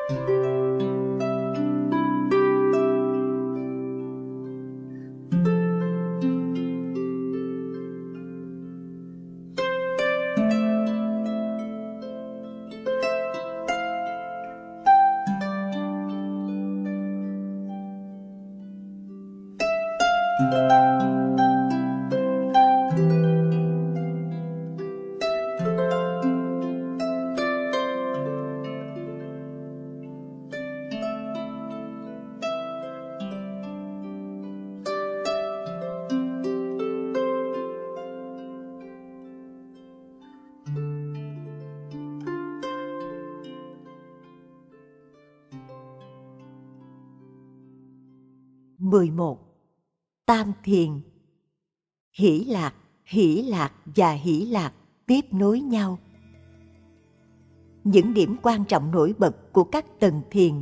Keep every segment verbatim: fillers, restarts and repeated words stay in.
mười một. Tam thiền. Hỷ lạc, hỷ lạc và hỷ lạc tiếp nối nhau. Những điểm quan trọng nổi bật của các tầng thiền.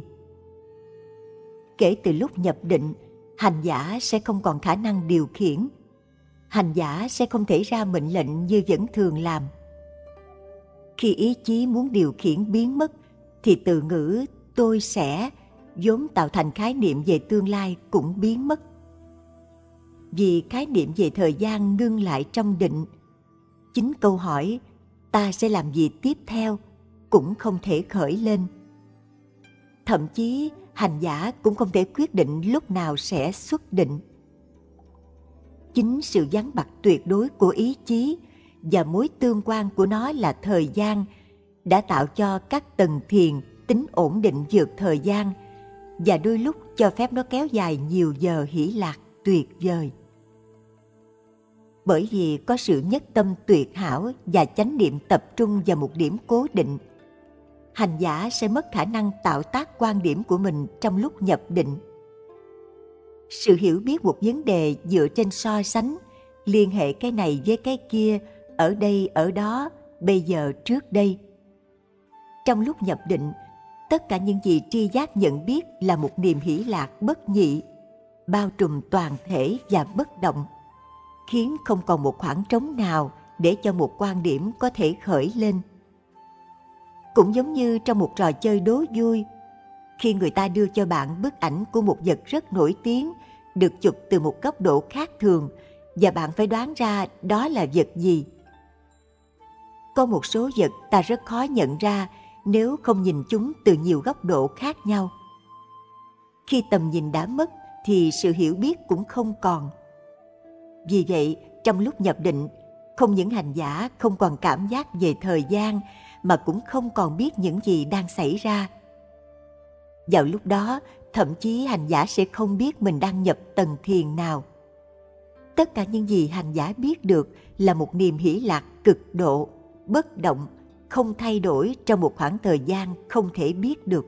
Kể từ lúc nhập định, hành giả sẽ không còn khả năng điều khiển. Hành giả sẽ không thể ra mệnh lệnh như vẫn thường làm. Khi ý chí muốn điều khiển biến mất, thì từ ngữ tôi sẽ vốn tạo thành khái niệm về tương lai cũng biến mất. Vì khái niệm về thời gian ngưng lại trong định, chính câu hỏi ta sẽ làm gì tiếp theo cũng không thể khởi lên. Thậm chí hành giả cũng không thể quyết định lúc nào sẽ xuất định. Chính sự vắng mặt tuyệt đối của ý chí và mối tương quan của nó là thời gian đã tạo cho các tầng thiền tính ổn định vượt thời gian, và đôi lúc cho phép nó kéo dài nhiều giờ hỷ lạc tuyệt vời. Bởi vì có sự nhất tâm tuyệt hảo và chánh niệm tập trung vào một điểm cố định, hành giả sẽ mất khả năng tạo tác quan điểm của mình trong lúc nhập định. Sự hiểu biết một vấn đề dựa trên so sánh, liên hệ cái này với cái kia, ở đây, ở đó, bây giờ, trước đây. Trong lúc nhập định, tất cả những gì tri giác nhận biết là một niềm hỷ lạc bất nhị, bao trùm toàn thể và bất động, khiến không còn một khoảng trống nào để cho một quan điểm có thể khởi lên. Cũng giống như trong một trò chơi đố vui, khi người ta đưa cho bạn bức ảnh của một vật rất nổi tiếng, được chụp từ một góc độ khác thường, và bạn phải đoán ra đó là vật gì. Có một số vật ta rất khó nhận ra nếu không nhìn chúng từ nhiều góc độ khác nhau. Khi tầm nhìn đã mất thì sự hiểu biết cũng không còn. Vì vậy, trong lúc nhập định, không những hành giả không còn cảm giác về thời gian, mà cũng không còn biết những gì đang xảy ra. Vào lúc đó, thậm chí hành giả sẽ không biết mình đang nhập tầng thiền nào. Tất cả những gì hành giả biết được là một niềm hỷ lạc cực độ, bất động, không thay đổi trong một khoảng thời gian không thể biết được.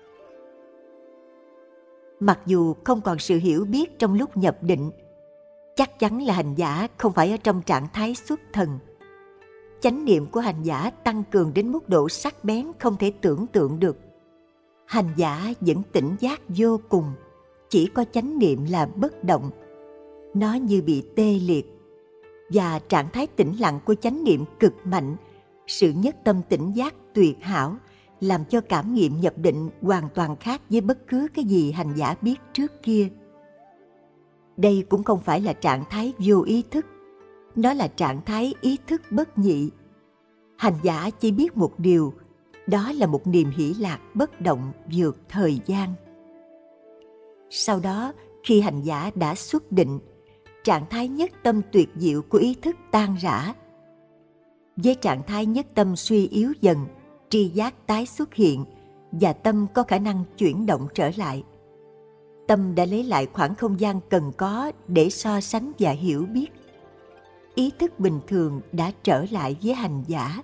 Mặc dù không còn sự hiểu biết trong lúc nhập định, chắc chắn là hành giả không phải ở trong trạng thái xuất thần. Chánh niệm của hành giả tăng cường đến mức độ sắc bén không thể tưởng tượng được. Hành giả vẫn tỉnh giác vô cùng, chỉ có chánh niệm là bất động. Nó như bị tê liệt. Và trạng thái tĩnh lặng của chánh niệm cực mạnh, sự nhất tâm tỉnh giác tuyệt hảo, làm cho cảm nghiệm nhập định hoàn toàn khác với bất cứ cái gì hành giả biết trước kia. Đây cũng không phải là trạng thái vô ý thức, nó là trạng thái ý thức bất nhị. Hành giả chỉ biết một điều, đó là một niềm hỷ lạc bất động vượt thời gian. Sau đó, khi hành giả đã xuất định, trạng thái nhất tâm tuyệt diệu của ý thức tan rã. Với trạng thái nhất tâm suy yếu dần, tri giác tái xuất hiện và tâm có khả năng chuyển động trở lại. Tâm đã lấy lại khoảng không gian cần có để so sánh và hiểu biết. Ý thức bình thường đã trở lại với hành giả.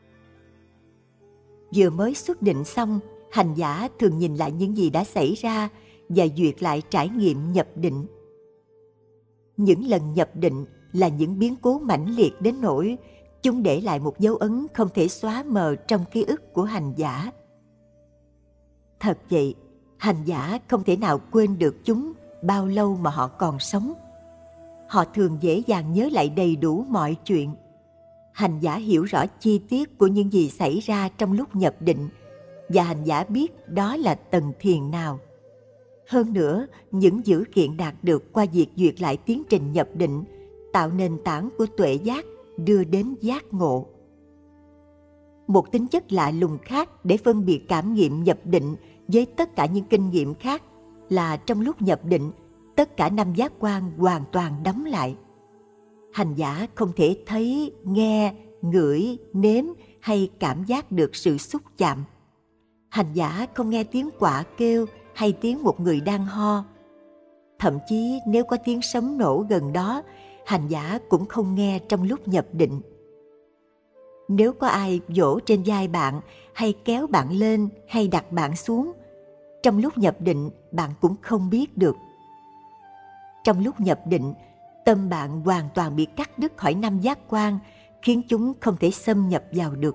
Vừa mới xuất định xong, hành giả thường nhìn lại những gì đã xảy ra và duyệt lại trải nghiệm nhập định. Những lần nhập định là những biến cố mãnh liệt đến nỗi chúng để lại một dấu ấn không thể xóa mờ trong ký ức của hành giả. Thật vậy, hành giả không thể nào quên được chúng bao lâu mà họ còn sống. Họ thường dễ dàng nhớ lại đầy đủ mọi chuyện. Hành giả hiểu rõ chi tiết của những gì xảy ra trong lúc nhập định và hành giả biết đó là tầng thiền nào. Hơn nữa, những dữ kiện đạt được qua việc duyệt lại tiến trình nhập định tạo nền tảng của tuệ giác đưa đến giác ngộ. Một tính chất lạ lùng khác để phân biệt cảm nghiệm nhập định với tất cả những kinh nghiệm khác là trong lúc nhập định, tất cả năm giác quan hoàn toàn đóng lại. Hành giả không thể thấy, nghe, ngửi, nếm hay cảm giác được sự xúc chạm. Hành giả không nghe tiếng quạ kêu hay tiếng một người đang ho. Thậm chí nếu có tiếng sấm nổ gần đó, hành giả cũng không nghe trong lúc nhập định. Nếu có ai vỗ trên vai bạn hay kéo bạn lên hay đặt bạn xuống, trong lúc nhập định bạn cũng không biết được. Trong lúc nhập định, tâm bạn hoàn toàn bị cắt đứt khỏi năm giác quan, khiến chúng không thể xâm nhập vào được.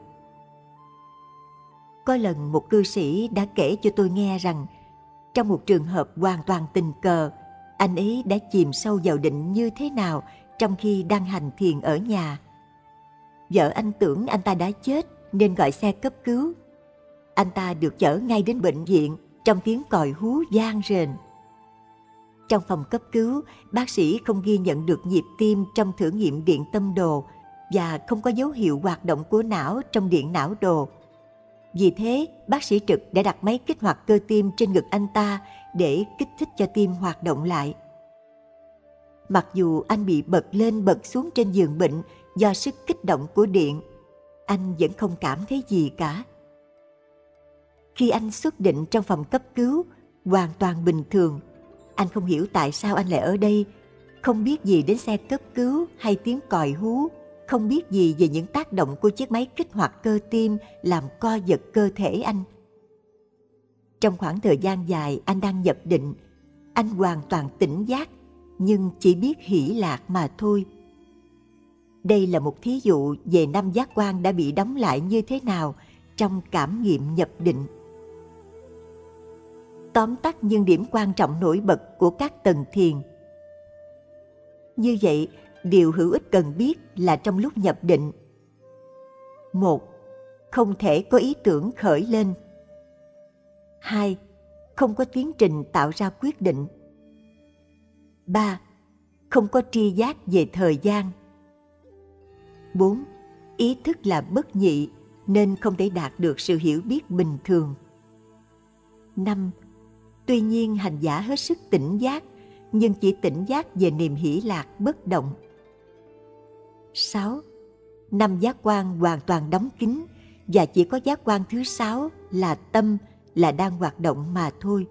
Có lần một cư sĩ đã kể cho tôi nghe rằng, trong một trường hợp hoàn toàn tình cờ, anh ấy đã chìm sâu vào định như thế nào trong khi đang hành thiền ở nhà. Vợ anh tưởng anh ta đã chết nên gọi xe cấp cứu. Anh ta được chở ngay đến bệnh viện trong tiếng còi hú vang rền. Trong phòng cấp cứu, bác sĩ không ghi nhận được nhịp tim trong thử nghiệm điện tâm đồ và không có dấu hiệu hoạt động của não trong điện não đồ. Vì thế, bác sĩ trực đã đặt máy kích hoạt cơ tim trên ngực anh ta để kích thích cho tim hoạt động lại. Mặc dù anh bị bật lên bật xuống trên giường bệnh do sức kích động của điện, anh vẫn không cảm thấy gì cả. Khi anh xuất định trong phòng cấp cứu, hoàn toàn bình thường, anh không hiểu tại sao anh lại ở đây, không biết gì đến xe cấp cứu hay tiếng còi hú, không biết gì về những tác động của chiếc máy kích hoạt cơ tim làm co giật cơ thể anh. Trong khoảng thời gian dài anh đang nhập định, anh hoàn toàn tỉnh giác, nhưng chỉ biết hỷ lạc mà thôi. Đây là một thí dụ về năm giác quan đã bị đóng lại như thế nào trong cảm nghiệm nhập định. Tóm tắt những điểm quan trọng nổi bật của các tầng thiền. Như vậy, điều hữu ích cần biết là trong lúc nhập định: một. Không thể có ý tưởng khởi lên. Hai. Không có tiến trình tạo ra quyết định. Ba. Không có tri giác về thời gian. Bốn. Ý thức là bất nhị nên không thể đạt được sự hiểu biết bình thường. Năm. Tuy nhiên hành giả hết sức tỉnh giác, nhưng chỉ tỉnh giác về niềm hỷ lạc bất động. Sáu. Năm giác quan hoàn toàn đóng kín và chỉ có giác quan thứ sáu là tâm là đang hoạt động mà thôi.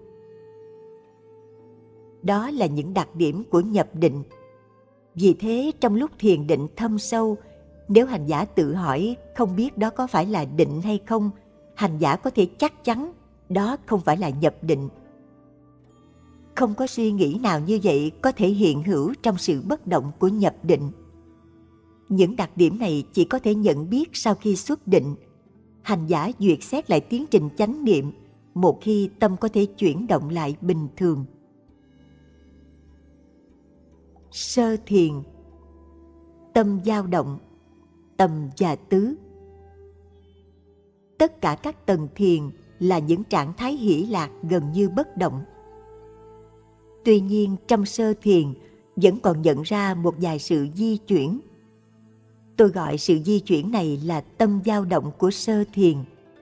Đó là những đặc điểm của nhập định. Vì thế trong lúc thiền định thâm sâu, nếu hành giả tự hỏi không biết đó có phải là định hay không, hành giả có thể chắc chắn đó không phải là nhập định. Không có suy nghĩ nào như vậy có thể hiện hữu trong sự bất động của nhập định. Những đặc điểm này chỉ có thể nhận biết sau khi xuất định. Hành giả duyệt xét lại tiến trình chánh niệm một khi tâm có thể chuyển động lại bình thường. Sơ thiền. Tâm dao động, tầm và tứ. Tất cả các tầng thiền là những trạng thái hỷ lạc gần như bất động. Tuy nhiên trong sơ thiền vẫn còn nhận ra một vài sự di chuyển. Tôi gọi sự di chuyển này là tâm dao động của sơ thiền.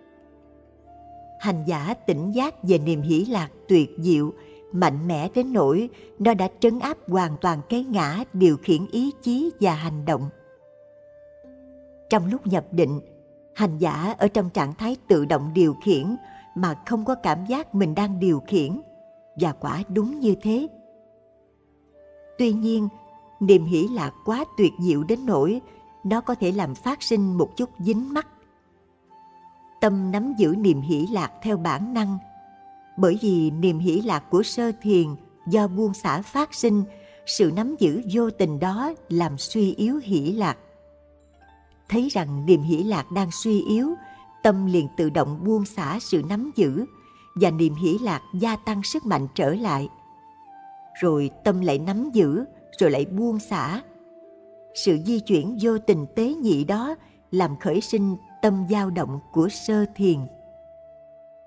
Hành giả tỉnh giác về niềm hỷ lạc tuyệt diệu, mạnh mẽ đến nỗi nó đã trấn áp hoàn toàn cái ngã điều khiển ý chí và hành động. Trong lúc nhập định, hành giả ở trong trạng thái tự động điều khiển mà không có cảm giác mình đang điều khiển, và quả đúng như thế. Tuy nhiên, niềm hỷ lạc quá tuyệt diệu đến nỗi nó có thể làm phát sinh một chút dính mắc. Tâm nắm giữ niềm hỷ lạc theo bản năng, bởi vì niềm hỷ lạc của sơ thiền do buông xả phát sinh, sự nắm giữ vô tình đó làm suy yếu hỷ lạc. Thấy rằng niềm hỷ lạc đang suy yếu, tâm liền tự động buông xả sự nắm giữ, và niềm hỷ lạc gia tăng sức mạnh trở lại. Rồi tâm lại nắm giữ, rồi lại buông xả. Sự di chuyển vô tình tế nhị đó làm khởi sinh tâm dao động của sơ thiền.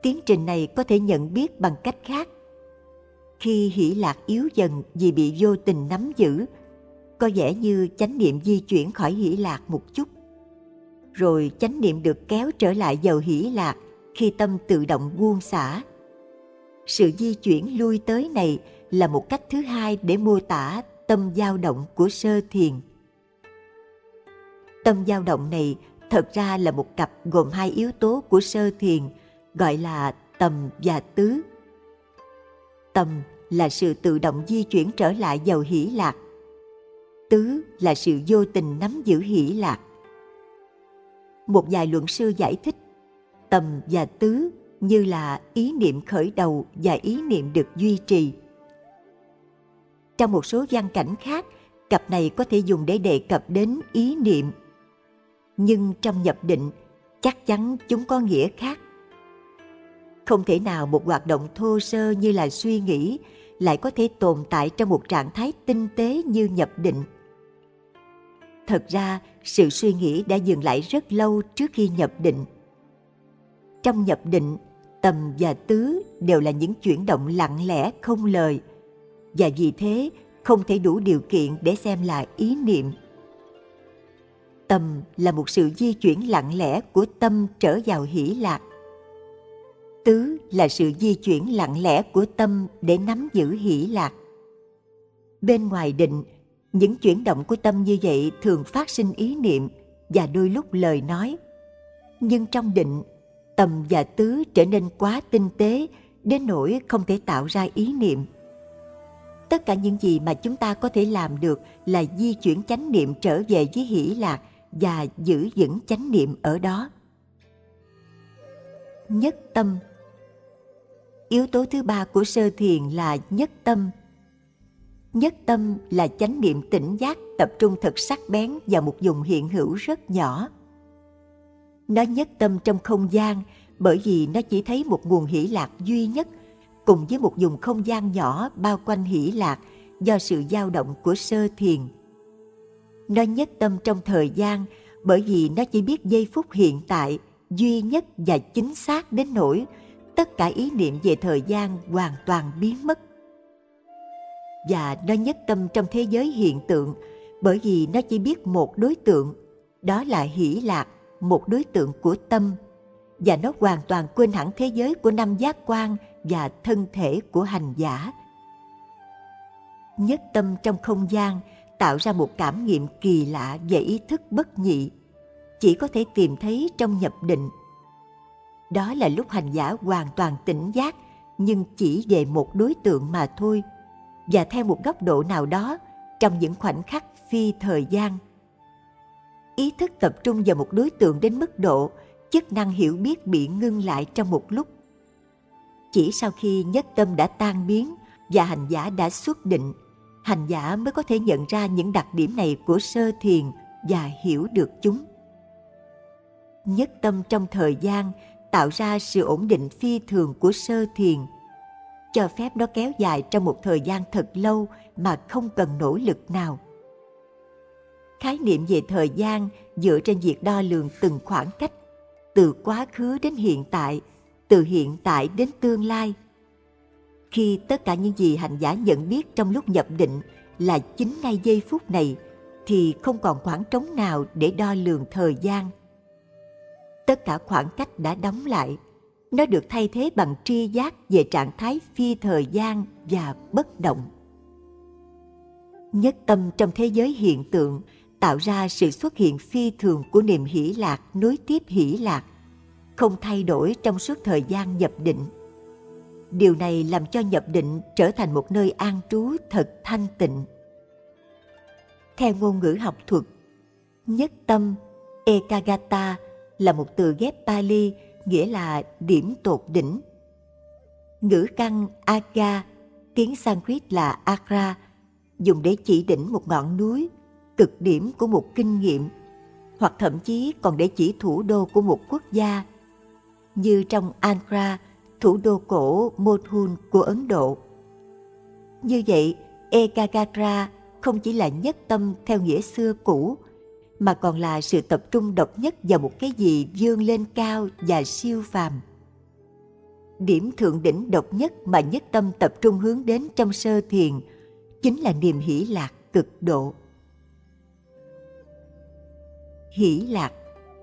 Tiến trình này có thể nhận biết bằng cách khác. Khi hỷ lạc yếu dần vì bị vô tình nắm giữ, có vẻ như chánh niệm di chuyển khỏi hỷ lạc một chút. Rồi chánh niệm được kéo trở lại vào hỷ lạc khi tâm tự động buông xả. Sự di chuyển lui tới này là một cách thứ hai để mô tả tâm dao động của sơ thiền. Tâm dao động này thật ra là một cặp gồm hai yếu tố của sơ thiền, gọi là tầm và tứ. Tầm là sự tự động di chuyển trở lại vào hỷ lạc. Tứ là sự vô tình nắm giữ hỷ lạc. Một vài luận sư giải thích tầm và tứ như là ý niệm khởi đầu và ý niệm được duy trì. Trong một số văn cảnh khác, cặp này có thể dùng để đề cập đến ý niệm. Nhưng trong nhập định, chắc chắn chúng có nghĩa khác. Không thể nào một hoạt động thô sơ như là suy nghĩ lại có thể tồn tại trong một trạng thái tinh tế như nhập định. Thật ra, sự suy nghĩ đã dừng lại rất lâu trước khi nhập định. Trong nhập định, tầm và tứ đều là những chuyển động lặng lẽ không lời, và vì thế không thể đủ điều kiện để xem là ý niệm. Tầm là một sự di chuyển lặng lẽ của tâm trở vào hỷ lạc. Tứ là sự di chuyển lặng lẽ của tâm để nắm giữ hỷ lạc. Bên ngoài định, những chuyển động của tâm như vậy thường phát sinh ý niệm và đôi lúc lời nói. Nhưng trong định, tầm và tứ trở nên quá tinh tế đến nỗi không thể tạo ra ý niệm. Tất cả những gì mà chúng ta có thể làm được là di chuyển chánh niệm trở về với hỷ lạc và giữ vững chánh niệm ở đó. Nhất tâm. Yếu tố thứ ba của sơ thiền là nhất tâm. Nhất tâm là chánh niệm tỉnh giác tập trung thật sắc bén vào một vùng hiện hữu rất nhỏ. Nó nhất tâm trong không gian bởi vì nó chỉ thấy một nguồn hỷ lạc duy nhất cùng với một vùng không gian nhỏ bao quanh hỷ lạc do sự dao động của sơ thiền. Nó nhất tâm trong thời gian bởi vì nó chỉ biết giây phút hiện tại duy nhất và chính xác đến nỗi tất cả ý niệm về thời gian hoàn toàn biến mất. Và nó nhất tâm trong thế giới hiện tượng bởi vì nó chỉ biết một đối tượng, đó là hỷ lạc, một đối tượng của tâm, và nó hoàn toàn quên hẳn thế giới của năm giác quan và thân thể của hành giả. Nhất tâm trong không gian tạo ra một cảm nghiệm kỳ lạ về ý thức bất nhị, chỉ có thể tìm thấy trong nhập định. Đó là lúc hành giả hoàn toàn tỉnh giác, nhưng chỉ về một đối tượng mà thôi, và theo một góc độ nào đó trong những khoảnh khắc phi thời gian. Ý thức tập trung vào một đối tượng đến mức độ chức năng hiểu biết bị ngưng lại trong một lúc. Chỉ sau khi nhất tâm đã tan biến và hành giả đã xuất định, hành giả mới có thể nhận ra những đặc điểm này của sơ thiền và hiểu được chúng. Nhất tâm trong thời gian tạo ra sự ổn định phi thường của sơ thiền, cho phép nó kéo dài trong một thời gian thật lâu mà không cần nỗ lực nào. Khái niệm về thời gian dựa trên việc đo lường từng khoảng cách, từ quá khứ đến hiện tại, từ hiện tại đến tương lai. Khi tất cả những gì hành giả nhận biết trong lúc nhập định là chính ngay giây phút này, thì không còn khoảng trống nào để đo lường thời gian. Tất cả khoảng cách đã đóng lại, nó được thay thế bằng tri giác về trạng thái phi thời gian và bất động. Nhất tâm trong thế giới hiện tượng tạo ra sự xuất hiện phi thường của niềm hỷ lạc nối tiếp hỷ lạc, không thay đổi trong suốt thời gian nhập định. Điều này làm cho nhập định trở thành một nơi an trú thật thanh tịnh. Theo ngôn ngữ học thuật, nhất tâm, ekagata, là một từ ghép Pali nghĩa là điểm tột đỉnh. Ngữ căn aga, tiếng Sanskrit là agra, dùng để chỉ đỉnh một ngọn núi, cực điểm của một kinh nghiệm, hoặc thậm chí còn để chỉ thủ đô của một quốc gia, như trong Agra, thủ đô cổ Mothul của Ấn Độ. Như vậy, Ekagatra không chỉ là nhất tâm theo nghĩa xưa cũ, mà còn là sự tập trung độc nhất vào một cái gì vươn lên cao và siêu phàm. Điểm thượng đỉnh độc nhất mà nhất tâm tập trung hướng đến trong sơ thiền chính là niềm hỷ lạc cực độ. Hỷ lạc.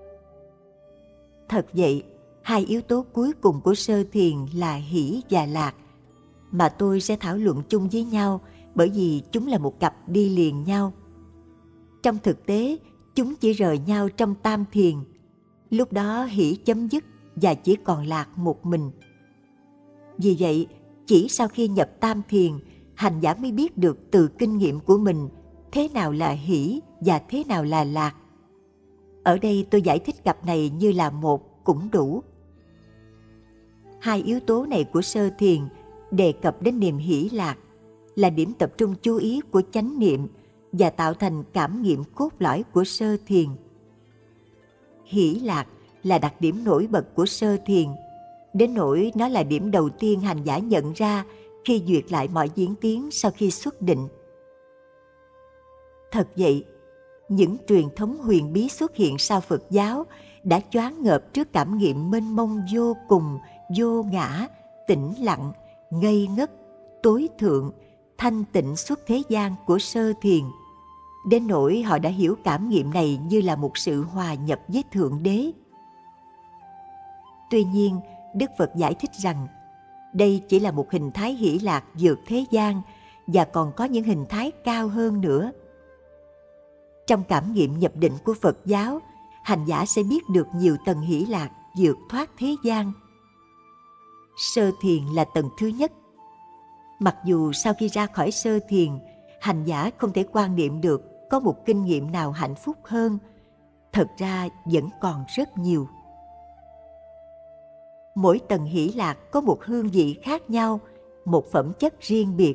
Thật vậy, hai yếu tố cuối cùng của sơ thiền là hỷ và lạc, mà tôi sẽ thảo luận chung với nhau bởi vì chúng là một cặp đi liền nhau. Trong thực tế, chúng chỉ rời nhau trong tam thiền. Lúc đó hỷ chấm dứt và chỉ còn lạc một mình. Vì vậy, chỉ sau khi nhập tam thiền, hành giả mới biết được từ kinh nghiệm của mình thế nào là hỷ và thế nào là lạc. Ở đây tôi giải thích cặp này như là một cũng đủ. Hai yếu tố này của sơ thiền đề cập đến niềm hỷ lạc, là điểm tập trung chú ý của chánh niệm và tạo thành cảm nghiệm cốt lõi của sơ thiền. Hỷ lạc là đặc điểm nổi bật của sơ thiền, đến nỗi nó là điểm đầu tiên hành giả nhận ra khi duyệt lại mọi diễn tiến sau khi xuất định. Thật vậy, những truyền thống huyền bí xuất hiện sau Phật giáo đã choáng ngợp trước cảm nghiệm mênh mông vô cùng, vô ngã, tĩnh lặng, ngây ngất, tối thượng, thanh tịnh xuất thế gian của sơ thiền. Đến nỗi họ đã hiểu cảm nghiệm này như là một sự hòa nhập với Thượng Đế. Tuy nhiên, Đức Phật giải thích rằng đây chỉ là một hình thái hỷ lạc vượt thế gian và còn có những hình thái cao hơn nữa. Trong cảm nghiệm nhập định của Phật giáo, hành giả sẽ biết được nhiều tầng hỷ lạc vượt thoát thế gian. Sơ thiền là tầng thứ nhất. Mặc dù sau khi ra khỏi sơ thiền, hành giả không thể quan niệm được có một kinh nghiệm nào hạnh phúc hơn, thật ra vẫn còn rất nhiều. Mỗi tầng hỷ lạc có một hương vị khác nhau, một phẩm chất riêng biệt.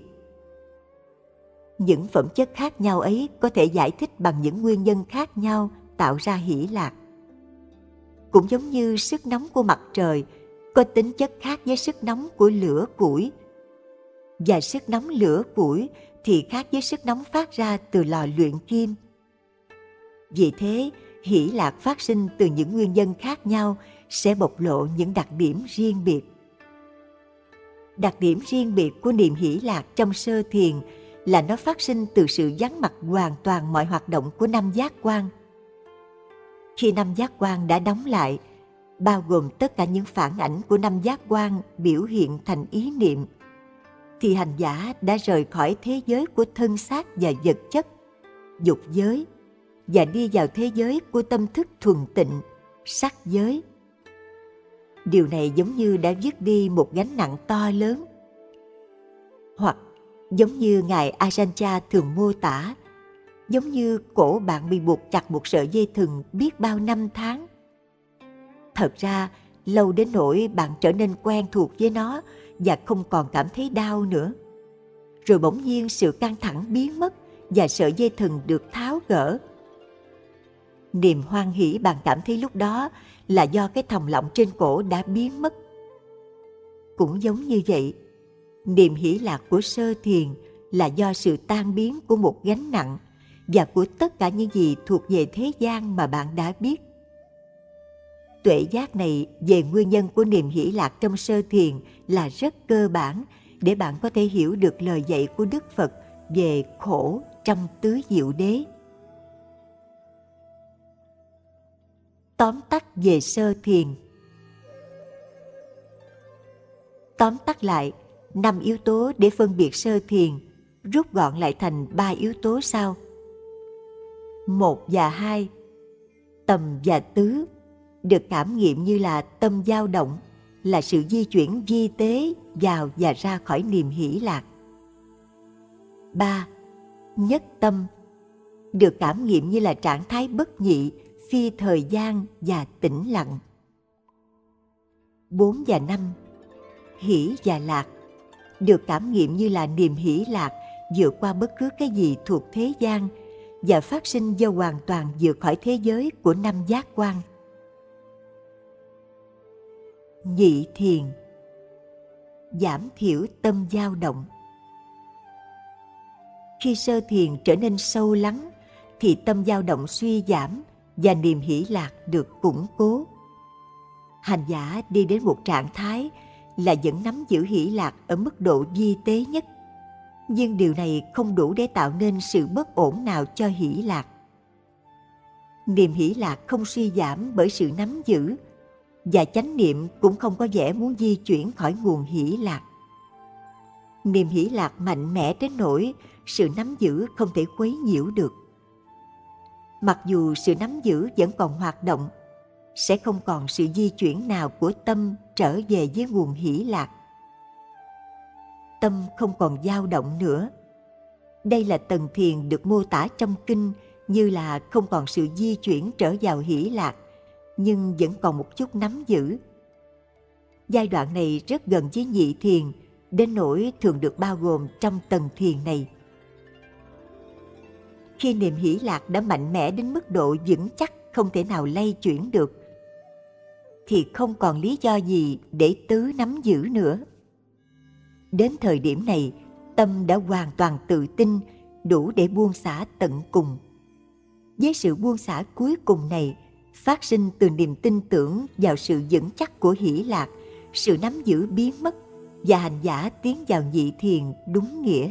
Những phẩm chất khác nhau ấy có thể giải thích bằng những nguyên nhân khác nhau tạo ra hỷ lạc. Cũng giống như sức nóng của mặt trời có tính chất khác với sức nóng của lửa củi, và sức nóng lửa củi thì khác với sức nóng phát ra từ lò luyện kim. Vì thế, hỷ lạc phát sinh từ những nguyên nhân khác nhau sẽ bộc lộ những đặc điểm riêng biệt. Đặc điểm riêng biệt của niềm hỷ lạc trong sơ thiền là nó phát sinh từ sự vắng mặt hoàn toàn mọi hoạt động của năm giác quan. Khi năm giác quan đã đóng lại, bao gồm tất cả những phản ảnh của năm giác quan biểu hiện thành ý niệm, thì hành giả đã rời khỏi thế giới của thân xác và vật chất, dục giới, và đi vào thế giới của tâm thức thuần tịnh, sắc giới. Điều này giống như đã vứt đi một gánh nặng to lớn. Hoặc giống như Ngài Ajahn Chah thường mô tả, giống như cổ bạn bị buộc chặt một sợi dây thừng biết bao năm tháng. Thật ra, lâu đến nỗi bạn trở nên quen thuộc với nó và không còn cảm thấy đau nữa. Rồi bỗng nhiên sự căng thẳng biến mất và sợi dây thừng được tháo gỡ. Niềm hoan hỷ bạn cảm thấy lúc đó là do cái thòng lọng trên cổ đã biến mất. Cũng giống như vậy, niềm hỷ lạc của sơ thiền là do sự tan biến của một gánh nặng và của tất cả những gì thuộc về thế gian mà bạn đã biết. Tuệ giác này về nguyên nhân của niềm hỷ lạc trong sơ thiền là rất cơ bản để bạn có thể hiểu được lời dạy của Đức Phật về khổ trong tứ diệu đế. Tóm tắt về sơ thiền. Tóm tắt lại, năm yếu tố để phân biệt sơ thiền rút gọn lại thành ba yếu tố sau. Một và hai, tầm và tứ, được cảm nghiệm như là tâm dao động, là sự di chuyển vi tế vào và ra khỏi niềm hỷ lạc. Ba, nhất tâm, được cảm nghiệm như là trạng thái bất nhị, phi thời gian và tĩnh lặng. Bốn và năm, hỷ và lạc, được cảm nghiệm như là niềm hỷ lạc vượt qua bất cứ cái gì thuộc thế gian và phát sinh do hoàn toàn vượt khỏi thế giới của năm giác quan. Nhị thiền, giảm thiểu tâm dao động. Khi sơ thiền trở nên sâu lắng thì tâm dao động suy giảm và niềm hỷ lạc được củng cố. Hành giả đi đến một trạng thái là vẫn nắm giữ hỷ lạc ở mức độ vi tế nhất, nhưng điều này không đủ để tạo nên sự bất ổn nào cho hỷ lạc. Niềm hỷ lạc không suy giảm bởi sự nắm giữ, và chánh niệm cũng không có vẻ muốn di chuyển khỏi nguồn hỷ lạc. Niềm hỷ lạc mạnh mẽ đến nỗi sự nắm giữ không thể quấy nhiễu được. Mặc dù sự nắm giữ vẫn còn hoạt động, sẽ không còn sự di chuyển nào của tâm trở về với nguồn hỷ lạc. Tâm không còn dao động nữa. Đây là tầng thiền được mô tả trong kinh như là không còn sự di chuyển trở vào hỷ lạc, nhưng vẫn còn một chút nắm giữ. Giai đoạn này rất gần với nhị thiền, đến nỗi thường được bao gồm trong tầng thiền này. Khi niềm hỷ lạc đã mạnh mẽ đến mức độ vững chắc không thể nào lay chuyển được, thì không còn lý do gì để tứ nắm giữ nữa. Đến thời điểm này, tâm đã hoàn toàn tự tin, đủ để buông xả tận cùng. Với sự buông xả cuối cùng này, phát sinh từ niềm tin tưởng vào sự vững chắc của hỷ lạc, sự nắm giữ biến mất, và hành giả tiến vào nhị thiền đúng nghĩa.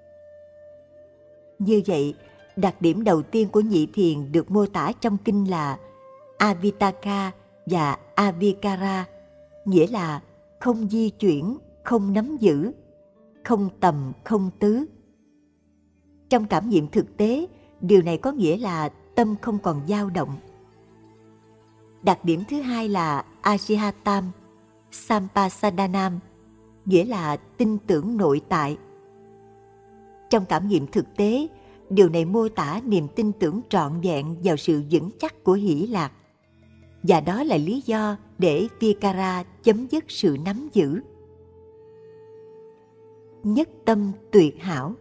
Như vậy, đặc điểm đầu tiên của nhị thiền được mô tả trong kinh là Avitaka và Avikara, nghĩa là không di chuyển, không nắm giữ, không tầm, không tứ. Trong cảm nghiệm thực tế, điều này có nghĩa là tâm không còn dao động. Đặc điểm thứ hai là Asihatam, Sampasadanam, nghĩa là tin tưởng nội tại. Trong cảm nghiệm thực tế, điều này mô tả niềm tin tưởng trọn vẹn vào sự vững chắc của hỷ lạc. Và đó là lý do để Vikara chấm dứt sự nắm giữ. Nhất tâm tuyệt hảo.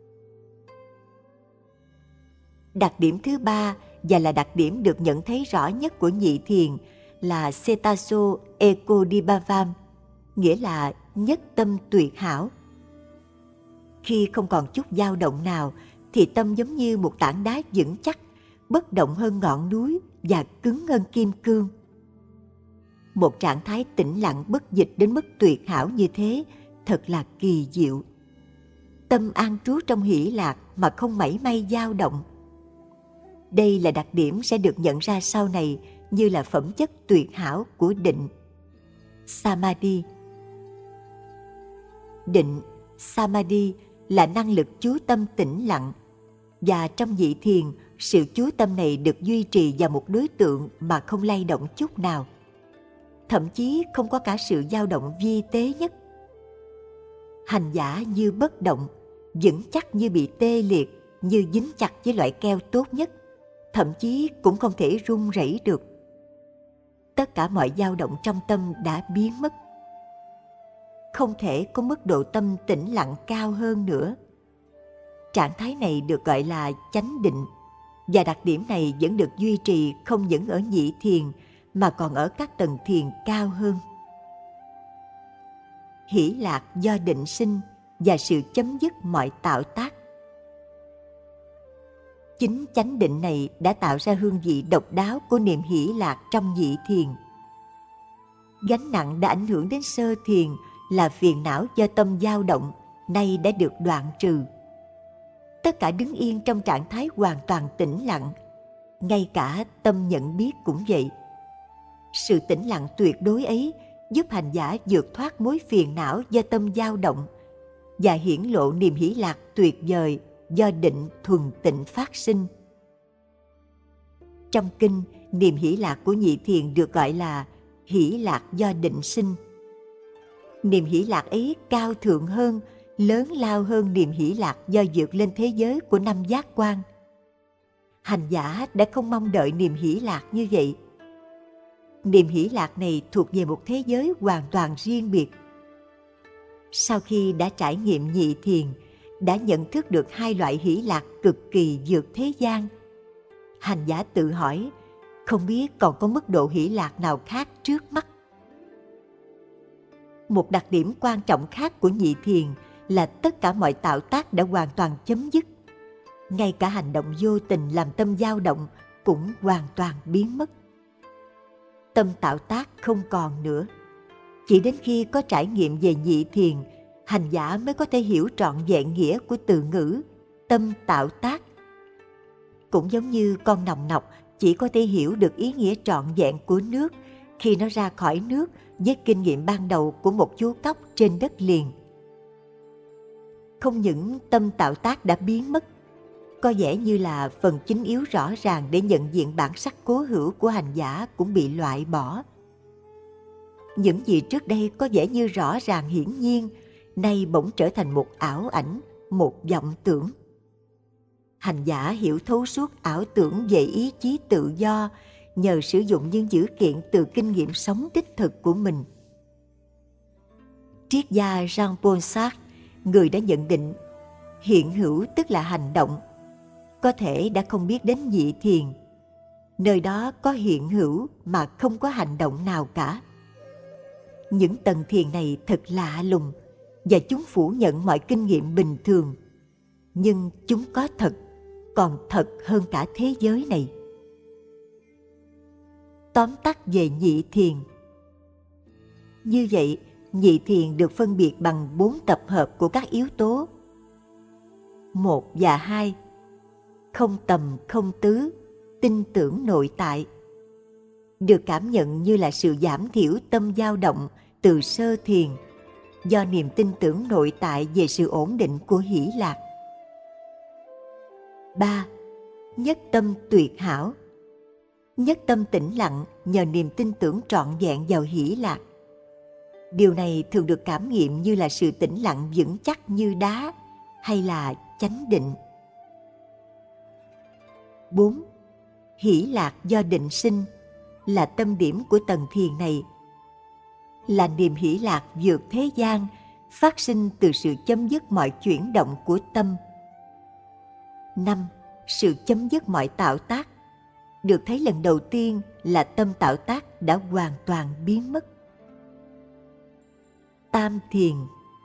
Đặc điểm thứ ba và là đặc điểm được nhận thấy rõ nhất của nhị thiền là Setaso Ekodibhavam, nghĩa là nhất tâm tuyệt hảo. Khi không còn chút dao động nào, thì tâm giống như một tảng đá vững chắc, bất động hơn ngọn núi và cứng hơn kim cương. Một trạng thái tĩnh lặng bất dịch đến mức tuyệt hảo như thế thật là kỳ diệu. Tâm an trú trong hỷ lạc mà không mảy may dao động. Đây là đặc điểm sẽ được nhận ra sau này như là phẩm chất tuyệt hảo của định. Samadhi. Định, Samadhi là năng lực chú tâm tĩnh lặng, và trong nhị thiền, sự chú tâm này được duy trì vào một đối tượng mà không lay động chút nào. Thậm chí không có cả sự dao động vi tế nhất. Hành giả như bất động, vững chắc như bị tê liệt, như dính chặt với loại keo tốt nhất, thậm chí cũng không thể run rẩy được. Tất cả mọi dao động trong tâm đã biến mất. Không thể có mức độ tâm tĩnh lặng cao hơn nữa. Trạng thái này được gọi là chánh định, và đặc điểm này vẫn được duy trì không những ở nhị thiền mà còn ở các tầng thiền cao hơn. Hỷ lạc do định sinh và sự chấm dứt mọi tạo tác. Chính chánh định này đã tạo ra hương vị độc đáo của niềm hỷ lạc trong nhị thiền. Gánh nặng đã ảnh hưởng đến sơ thiền là phiền não do tâm dao động, nay đã được đoạn trừ. Tất cả đứng yên trong trạng thái hoàn toàn tĩnh lặng, ngay cả tâm nhận biết cũng vậy. Sự tĩnh lặng tuyệt đối ấy giúp hành giả vượt thoát mối phiền não do tâm dao động và hiển lộ niềm hỷ lạc tuyệt vời do định thuần tịnh phát sinh. Trong kinh, niềm hỷ lạc của nhị thiền được gọi là hỷ lạc do định sinh. Niềm hỷ lạc ấy cao thượng hơn, lớn lao hơn niềm hỷ lạc do vượt lên thế giới của năm giác quan. Hành giả đã không mong đợi niềm hỷ lạc như vậy. Niềm hỷ lạc này thuộc về một thế giới hoàn toàn riêng biệt. Sau khi đã trải nghiệm nhị thiền, đã nhận thức được hai loại hỷ lạc cực kỳ vượt thế gian, hành giả tự hỏi, không biết còn có mức độ hỷ lạc nào khác trước mắt. Một đặc điểm quan trọng khác của nhị thiền là tất cả mọi tạo tác đã hoàn toàn chấm dứt. Ngay cả hành động vô tình làm tâm dao động cũng hoàn toàn biến mất. Tâm tạo tác không còn nữa. Chỉ đến khi có trải nghiệm về nhị thiền, hành giả mới có thể hiểu trọn vẹn nghĩa của từ ngữ tâm tạo tác. Cũng giống như con nòng nọc chỉ có thể hiểu được ý nghĩa trọn vẹn của nước khi nó ra khỏi nước với kinh nghiệm ban đầu của một chú cóc trên đất liền. Không những tâm tạo tác đã biến mất, có vẻ như là phần chính yếu rõ ràng để nhận diện bản sắc cố hữu của hành giả cũng bị loại bỏ. Những gì trước đây có vẻ như rõ ràng hiển nhiên, nay bỗng trở thành một ảo ảnh, một vọng tưởng. Hành giả hiểu thấu suốt ảo tưởng về ý chí tự do nhờ sử dụng những dữ kiện từ kinh nghiệm sống đích thực của mình. Triết gia Jean-Paul Sartre, người đã nhận định hiện hữu tức là hành động, có thể đã không biết đến nhị thiền. Nơi đó có hiện hữu mà không có hành động nào cả. Những tầng thiền này thật lạ lùng và chúng phủ nhận mọi kinh nghiệm bình thường. Nhưng chúng có thật, còn thật hơn cả thế giới này. Tóm tắt về nhị thiền. Như vậy, nhị thiền được phân biệt bằng bốn tập hợp của các yếu tố. Một và hai, không tầm không tứ, tin tưởng nội tại. Được cảm nhận như là sự giảm thiểu tâm dao động từ sơ thiền, do niềm tin tưởng nội tại về sự ổn định của hỷ lạc. Ba, nhất tâm tuyệt hảo. Nhất tâm tĩnh lặng nhờ niềm tin tưởng trọn vẹn vào hỷ lạc. Điều này thường được cảm nghiệm như là sự tĩnh lặng vững chắc như đá hay là chánh định. Bốn, hỷ lạc do định sinh là tâm điểm của tầng thiền này. Là niềm hỷ lạc vượt thế gian, phát sinh từ sự chấm dứt mọi chuyển động của tâm. Năm, sự chấm dứt mọi tạo tác. Được thấy lần đầu tiên là tâm tạo tác đã hoàn toàn biến mất. Tam thiền.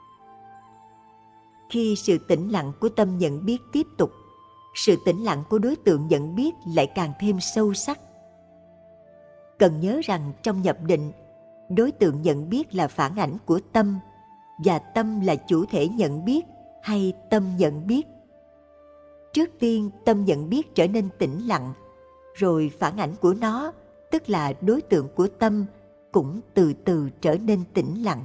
Khi sự tĩnh lặng của tâm nhận biết tiếp tục, sự tĩnh lặng của đối tượng nhận biết lại càng thêm sâu sắc. Cần nhớ rằng trong nhập định, đối tượng nhận biết là phản ảnh của tâm, và tâm là chủ thể nhận biết hay tâm nhận biết. Trước tiên tâm nhận biết trở nên tĩnh lặng, rồi phản ảnh của nó, tức là đối tượng của tâm, cũng từ từ trở nên tĩnh lặng.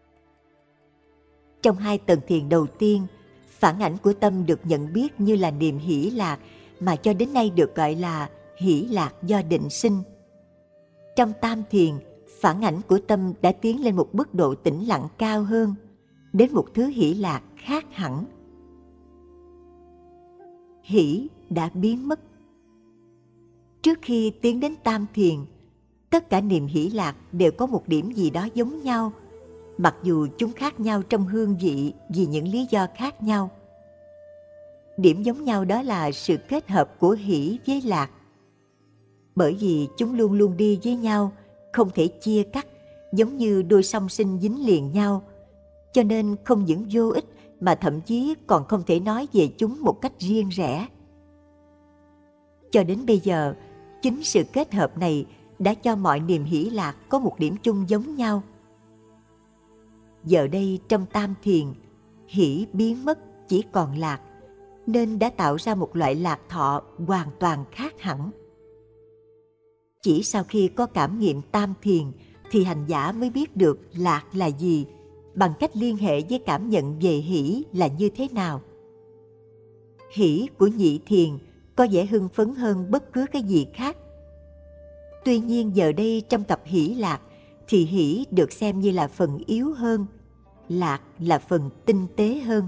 Trong hai tầng thiền đầu tiên, phản ảnh của tâm được nhận biết như là niềm hỷ lạc mà cho đến nay được gọi là hỷ lạc do định sinh. Trong tam thiền, phản ảnh của tâm đã tiến lên một mức độ tĩnh lặng cao hơn, đến một thứ hỷ lạc khác hẳn. Hỷ đã biến mất. Trước khi tiến đến tam thiền, tất cả niềm hỷ lạc đều có một điểm gì đó giống nhau, mặc dù chúng khác nhau trong hương vị vì những lý do khác nhau. Điểm giống nhau đó là sự kết hợp của hỷ với lạc. Bởi vì chúng luôn luôn đi với nhau, không thể chia cắt, giống như đôi song sinh dính liền nhau, cho nên không những vô ích mà thậm chí còn không thể nói về chúng một cách riêng rẽ. Cho đến bây giờ, chính sự kết hợp này đã cho mọi niềm hỷ lạc có một điểm chung giống nhau. Giờ đây trong tam thiền, hỷ biến mất chỉ còn lạc, nên đã tạo ra một loại lạc thọ hoàn toàn khác hẳn. Chỉ sau khi có cảm nghiệm tam thiền thì hành giả mới biết được lạc là gì, bằng cách liên hệ với cảm nhận về hỷ là như thế nào. Hỷ của nhị thiền có vẻ hưng phấn hơn bất cứ cái gì khác. Tuy nhiên giờ đây trong cặp hỷ lạc thì hỷ được xem như là phần yếu hơn, lạc là phần tinh tế hơn.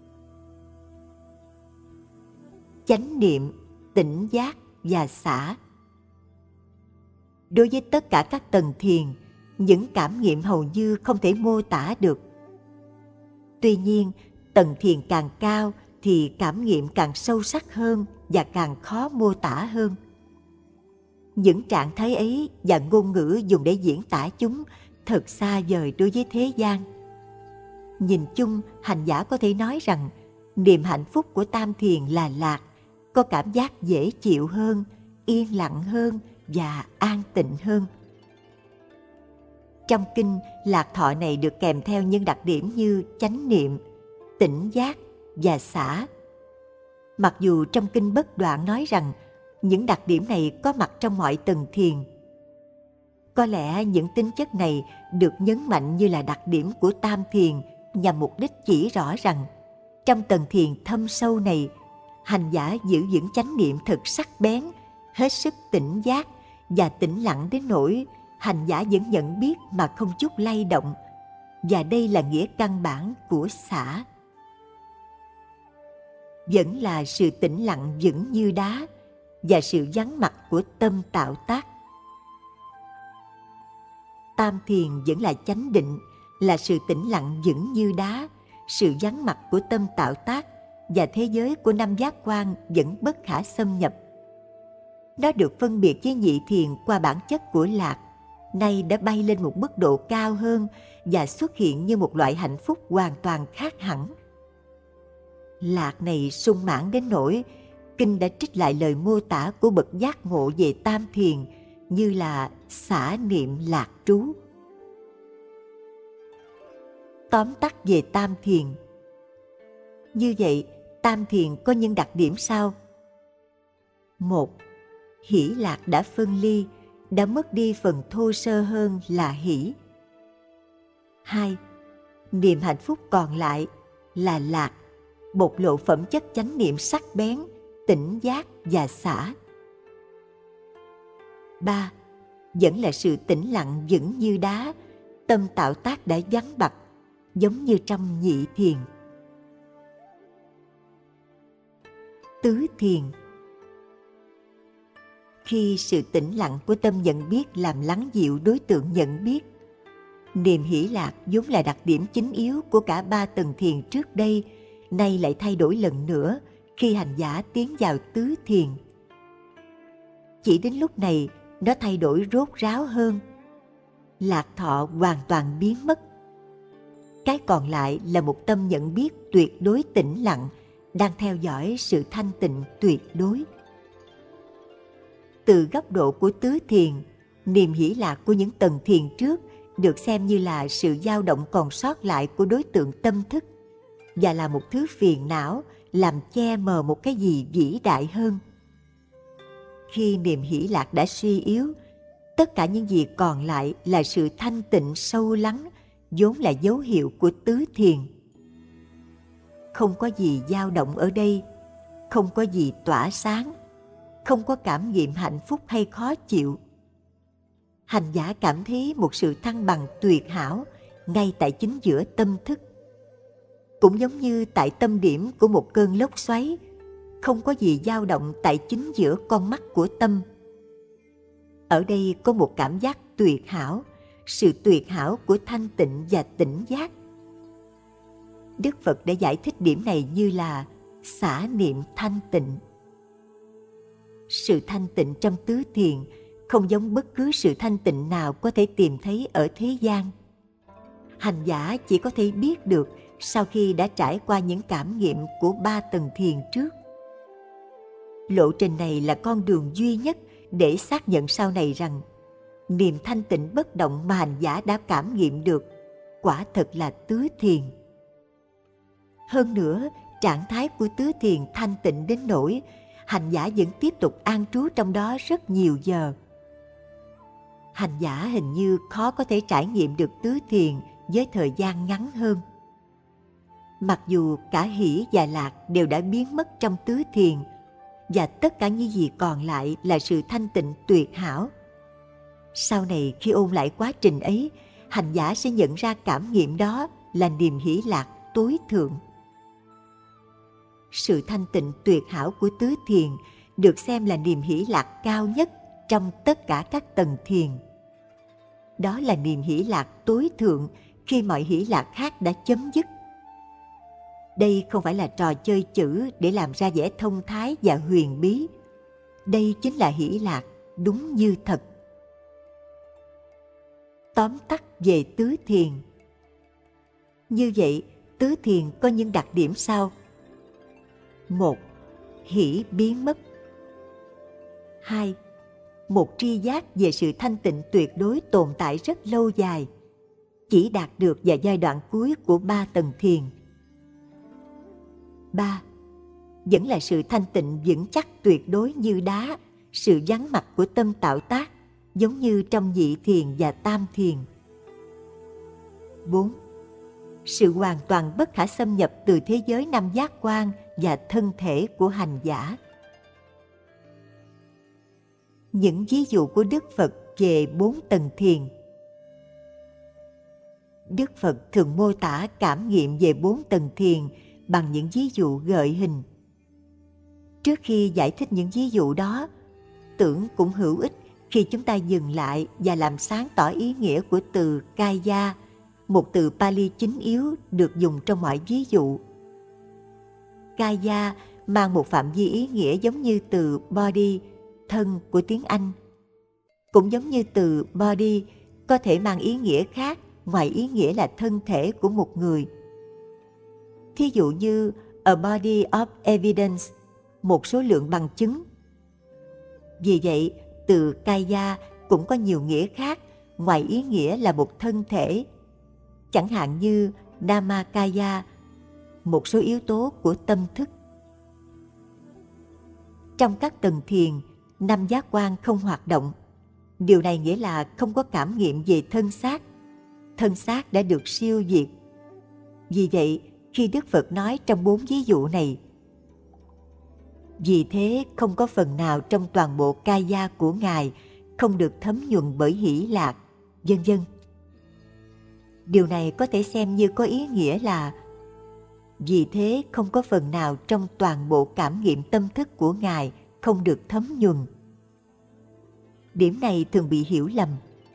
Chánh niệm, tỉnh giác và xả. Đối với tất cả các tầng thiền, những cảm nghiệm hầu như không thể mô tả được. Tuy nhiên, tầng thiền càng cao thì cảm nghiệm càng sâu sắc hơn và càng khó mô tả hơn. Những trạng thái ấy và ngôn ngữ dùng để diễn tả chúng thật xa vời đối với thế gian. Nhìn chung, hành giả có thể nói rằng niềm hạnh phúc của tam thiền là lạc, có cảm giác dễ chịu hơn, yên lặng hơn và an tịnh hơn. Trong kinh, lạc thọ này được kèm theo những đặc điểm như chánh niệm, tỉnh giác và xả. Mặc dù trong kinh Bất Đoạn nói rằng những đặc điểm này có mặt trong mọi tầng thiền. Có lẽ những tính chất này được nhấn mạnh như là đặc điểm của tam thiền nhằm mục đích chỉ rõ rằng trong tầng thiền thâm sâu này, hành giả giữ vững chánh niệm thật sắc bén, hết sức tỉnh giác và tĩnh lặng đến nỗi hành giả vẫn nhận biết mà không chút lay động. Và đây là nghĩa căn bản của xả. Vẫn là sự tĩnh lặng vững như đá và sự vắng mặt của tâm tạo tác. Tam thiền vẫn là chánh định, là sự tĩnh lặng vững như đá, sự vắng mặt của tâm tạo tác, và thế giới của năm giác quan vẫn bất khả xâm nhập. Nó được phân biệt với nhị thiền qua bản chất của lạc, nay đã bay lên một mức độ cao hơn và xuất hiện như một loại hạnh phúc hoàn toàn khác hẳn. Lạc này sung mãn đến nỗi kinh đã trích lại lời mô tả của bậc giác ngộ về tam thiền như là xả niệm lạc trú. Tóm tắt về tam thiền. Như vậy, tam thiền có những đặc điểm sau. Một, hỷ lạc đã phân ly, đã mất đi phần thô sơ hơn là hỷ. Hai, niềm hạnh phúc còn lại là lạc, bộc lộ phẩm chất chánh niệm sắc bén, tỉnh giác và xả. Ba, vẫn là sự tĩnh lặng vững như đá, tâm tạo tác đã vắng bặt, giống như trong nhị thiền. Tứ thiền. Khi sự tĩnh lặng của tâm nhận biết làm lắng dịu đối tượng nhận biết, niềm hỷ lạc vốn là đặc điểm chính yếu của cả ba tầng thiền trước đây, nay lại thay đổi lần nữa khi hành giả tiến vào tứ thiền. Chỉ đến lúc này nó thay đổi rốt ráo hơn. Lạc thọ hoàn toàn biến mất. Cái còn lại là một tâm nhận biết tuyệt đối tĩnh lặng, đang theo dõi sự thanh tịnh tuyệt đối. Từ góc độ của tứ thiền, niềm hỷ lạc của những tầng thiền trước được xem như là sự dao động còn sót lại của đối tượng tâm thức và là một thứ phiền não làm che mờ một cái gì vĩ đại hơn. Khi niềm hỷ lạc đã suy yếu, tất cả những gì còn lại là sự thanh tịnh sâu lắng, vốn là dấu hiệu của tứ thiền. Không có gì dao động ở đây, không có gì tỏa sáng, không có cảm nghiệm hạnh phúc hay khó chịu. Hành giả cảm thấy một sự thăng bằng tuyệt hảo ngay tại chính giữa tâm thức. Cũng giống như tại tâm điểm của một cơn lốc xoáy, không có gì dao động tại chính giữa con mắt của tâm. Ở đây có một cảm giác tuyệt hảo, sự tuyệt hảo của thanh tịnh và tỉnh giác. Đức Phật đã giải thích điểm này như là xả niệm thanh tịnh. Sự thanh tịnh trong tứ thiền không giống bất cứ sự thanh tịnh nào có thể tìm thấy ở thế gian. Hành giả chỉ có thể biết được sau khi đã trải qua những cảm nghiệm của ba tầng thiền trước. Lộ trình này là con đường duy nhất để xác nhận sau này rằng niềm thanh tịnh bất động mà hành giả đã cảm nghiệm được quả thật là tứ thiền. Hơn nữa, trạng thái của tứ thiền thanh tịnh đến nỗi hành giả vẫn tiếp tục an trú trong đó rất nhiều giờ. Hành giả hình như khó có thể trải nghiệm được tứ thiền với thời gian ngắn hơn. Mặc dù cả hỷ và lạc đều đã biến mất trong tứ thiền, và tất cả những gì còn lại là sự thanh tịnh tuyệt hảo. Sau này khi ôn lại quá trình ấy, hành giả sẽ nhận ra cảm nghiệm đó là niềm hỷ lạc tối thượng. Sự thanh tịnh tuyệt hảo của tứ thiền được xem là niềm hỷ lạc cao nhất trong tất cả các tầng thiền. Đó là niềm hỷ lạc tối thượng khi mọi hỷ lạc khác đã chấm dứt. Đây không phải là trò chơi chữ để làm ra vẻ thông thái và huyền bí. Đây chính là hỷ lạc đúng như thật. Tóm tắt về tứ thiền. Như vậy, tứ thiền có những đặc điểm sau. Một, hỷ biến mất. Hai, một tri giác về sự thanh tịnh tuyệt đối tồn tại rất lâu dài, chỉ đạt được vào giai đoạn cuối của ba tầng thiền. Ba, vẫn là sự thanh tịnh vững chắc tuyệt đối như đá, sự vắng mặt của tâm tạo tác, giống như trong nhị thiền và tam thiền. Bốn, sự hoàn toàn bất khả xâm nhập từ thế giới năm giác quan và thân thể của hành giả. Những ví dụ của Đức Phật về bốn tầng thiền. Đức Phật thường mô tả cảm nghiệm về bốn tầng thiền bằng những ví dụ gợi hình. Trước khi giải thích những ví dụ đó, tưởng cũng hữu ích khi chúng ta dừng lại và làm sáng tỏ ý nghĩa của từ Kaya, một từ Pali chính yếu được dùng trong mọi ví dụ. Kaya mang một phạm vi ý nghĩa giống như từ body, thân của tiếng Anh. Cũng giống như từ body có thể mang ý nghĩa khác ngoài ý nghĩa là thân thể của một người. Thí dụ như a body of evidence, một số lượng bằng chứng. Vì vậy, từ Kaya cũng có nhiều nghĩa khác ngoài ý nghĩa là một thân thể. Chẳng hạn như Namakaya, một số yếu tố của tâm thức. Trong các tầng thiền, năm giác quan không hoạt động. Điều này nghĩa là không có cảm nghiệm về thân xác. Thân xác đã được siêu diệt. Vì vậy, khi Đức Phật nói trong bốn ví dụ này, vì thế không có phần nào trong toàn bộ Kaya của Ngài không được thấm nhuần bởi hỷ lạc, vân vân. Điều này có thể xem như có ý nghĩa là vì thế không có phần nào trong toàn bộ cảm nghiệm tâm thức của Ngài không được thấm nhuần. Điểm này thường bị hiểu lầm.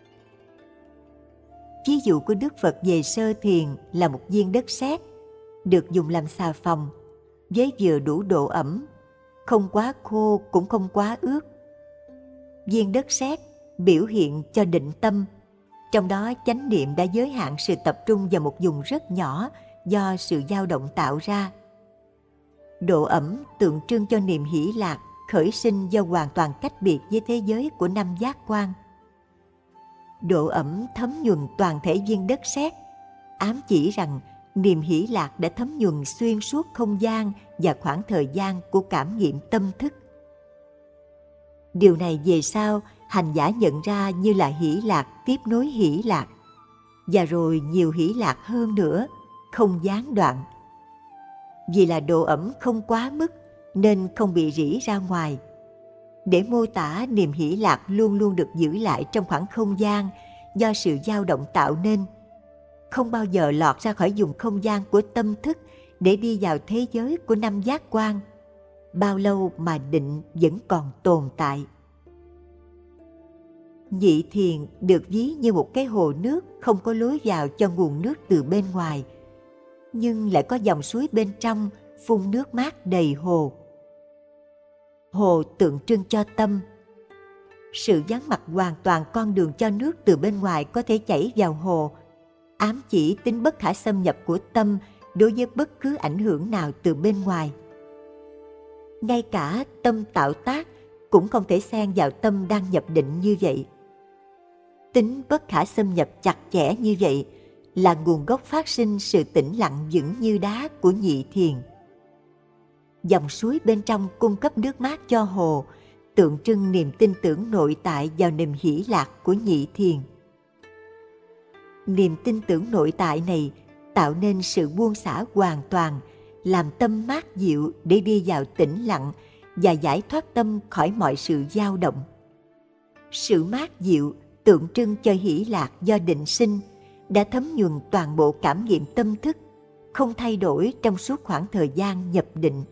Ví dụ của Đức Phật về sơ thiền là một viên đất sét, được dùng làm xà phòng, với vừa đủ độ ẩm, không quá khô cũng không quá ướt. Viên đất sét biểu hiện cho định tâm, trong đó chánh niệm đã giới hạn sự tập trung vào một vùng rất nhỏ do sự dao động tạo ra. Độ ẩm tượng trưng cho niềm hỷ lạc khởi sinh do hoàn toàn cách biệt với thế giới của năm giác quan. Độ ẩm thấm nhuần toàn thể viên đất sét, ám chỉ rằng niềm hỷ lạc đã thấm nhuần xuyên suốt không gian và khoảng thời gian của cảm nghiệm tâm thức. Điều này về sau hành giả nhận ra như là hỷ lạc tiếp nối hỷ lạc, và rồi nhiều hỷ lạc hơn nữa, không gián đoạn. Vì là độ ẩm không quá mức nên không bị rỉ ra ngoài. Để mô tả niềm hỷ lạc luôn luôn được giữ lại trong khoảng không gian do sự dao động tạo nên, không bao giờ lọt ra khỏi vùng không gian của tâm thức để đi vào thế giới của năm giác quan, bao lâu mà định vẫn còn tồn tại. Nhị thiền được ví như một cái hồ nước không có lối vào cho nguồn nước từ bên ngoài, nhưng lại có dòng suối bên trong phun nước mát đầy hồ. Hồ tượng trưng cho tâm. Sự vắng mặt hoàn toàn con đường cho nước từ bên ngoài có thể chảy vào hồ, ám chỉ tính bất khả xâm nhập của tâm đối với bất cứ ảnh hưởng nào từ bên ngoài. Ngay cả tâm tạo tác cũng không thể xen vào tâm đang nhập định như vậy. Tính bất khả xâm nhập chặt chẽ như vậy là nguồn gốc phát sinh sự tĩnh lặng vững như đá của nhị thiền. Dòng suối bên trong cung cấp nước mát cho hồ, tượng trưng niềm tin tưởng nội tại vào niềm hỷ lạc của nhị thiền. Niềm tin tưởng nội tại này tạo nên sự buông xả hoàn toàn, làm tâm mát dịu để đi vào tĩnh lặng và giải thoát tâm khỏi mọi sự dao động. Sự mát dịu tượng trưng cho hỷ lạc do định sinh đã thấm nhuần toàn bộ cảm nghiệm tâm thức, không thay đổi trong suốt khoảng thời gian nhập định.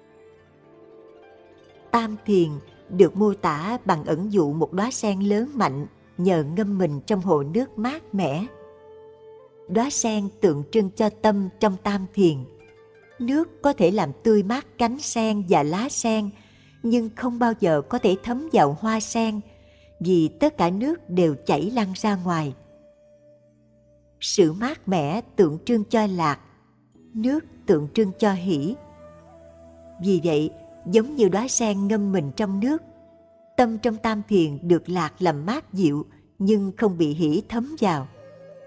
Tam thiền được mô tả bằng ẩn dụ một đóa sen lớn mạnh nhờ ngâm mình trong hồ nước mát mẻ. Đóa sen tượng trưng cho tâm trong tam thiền. Nước có thể làm tươi mát cánh sen và lá sen, nhưng không bao giờ có thể thấm vào hoa sen, vì tất cả nước đều chảy lăn ra ngoài. Sự mát mẻ tượng trưng cho lạc, nước tượng trưng cho hỷ. Vì vậy, giống như đóa sen ngâm mình trong nước, tâm trong tam thiền được lạc làm mát dịu nhưng không bị hỷ thấm vào.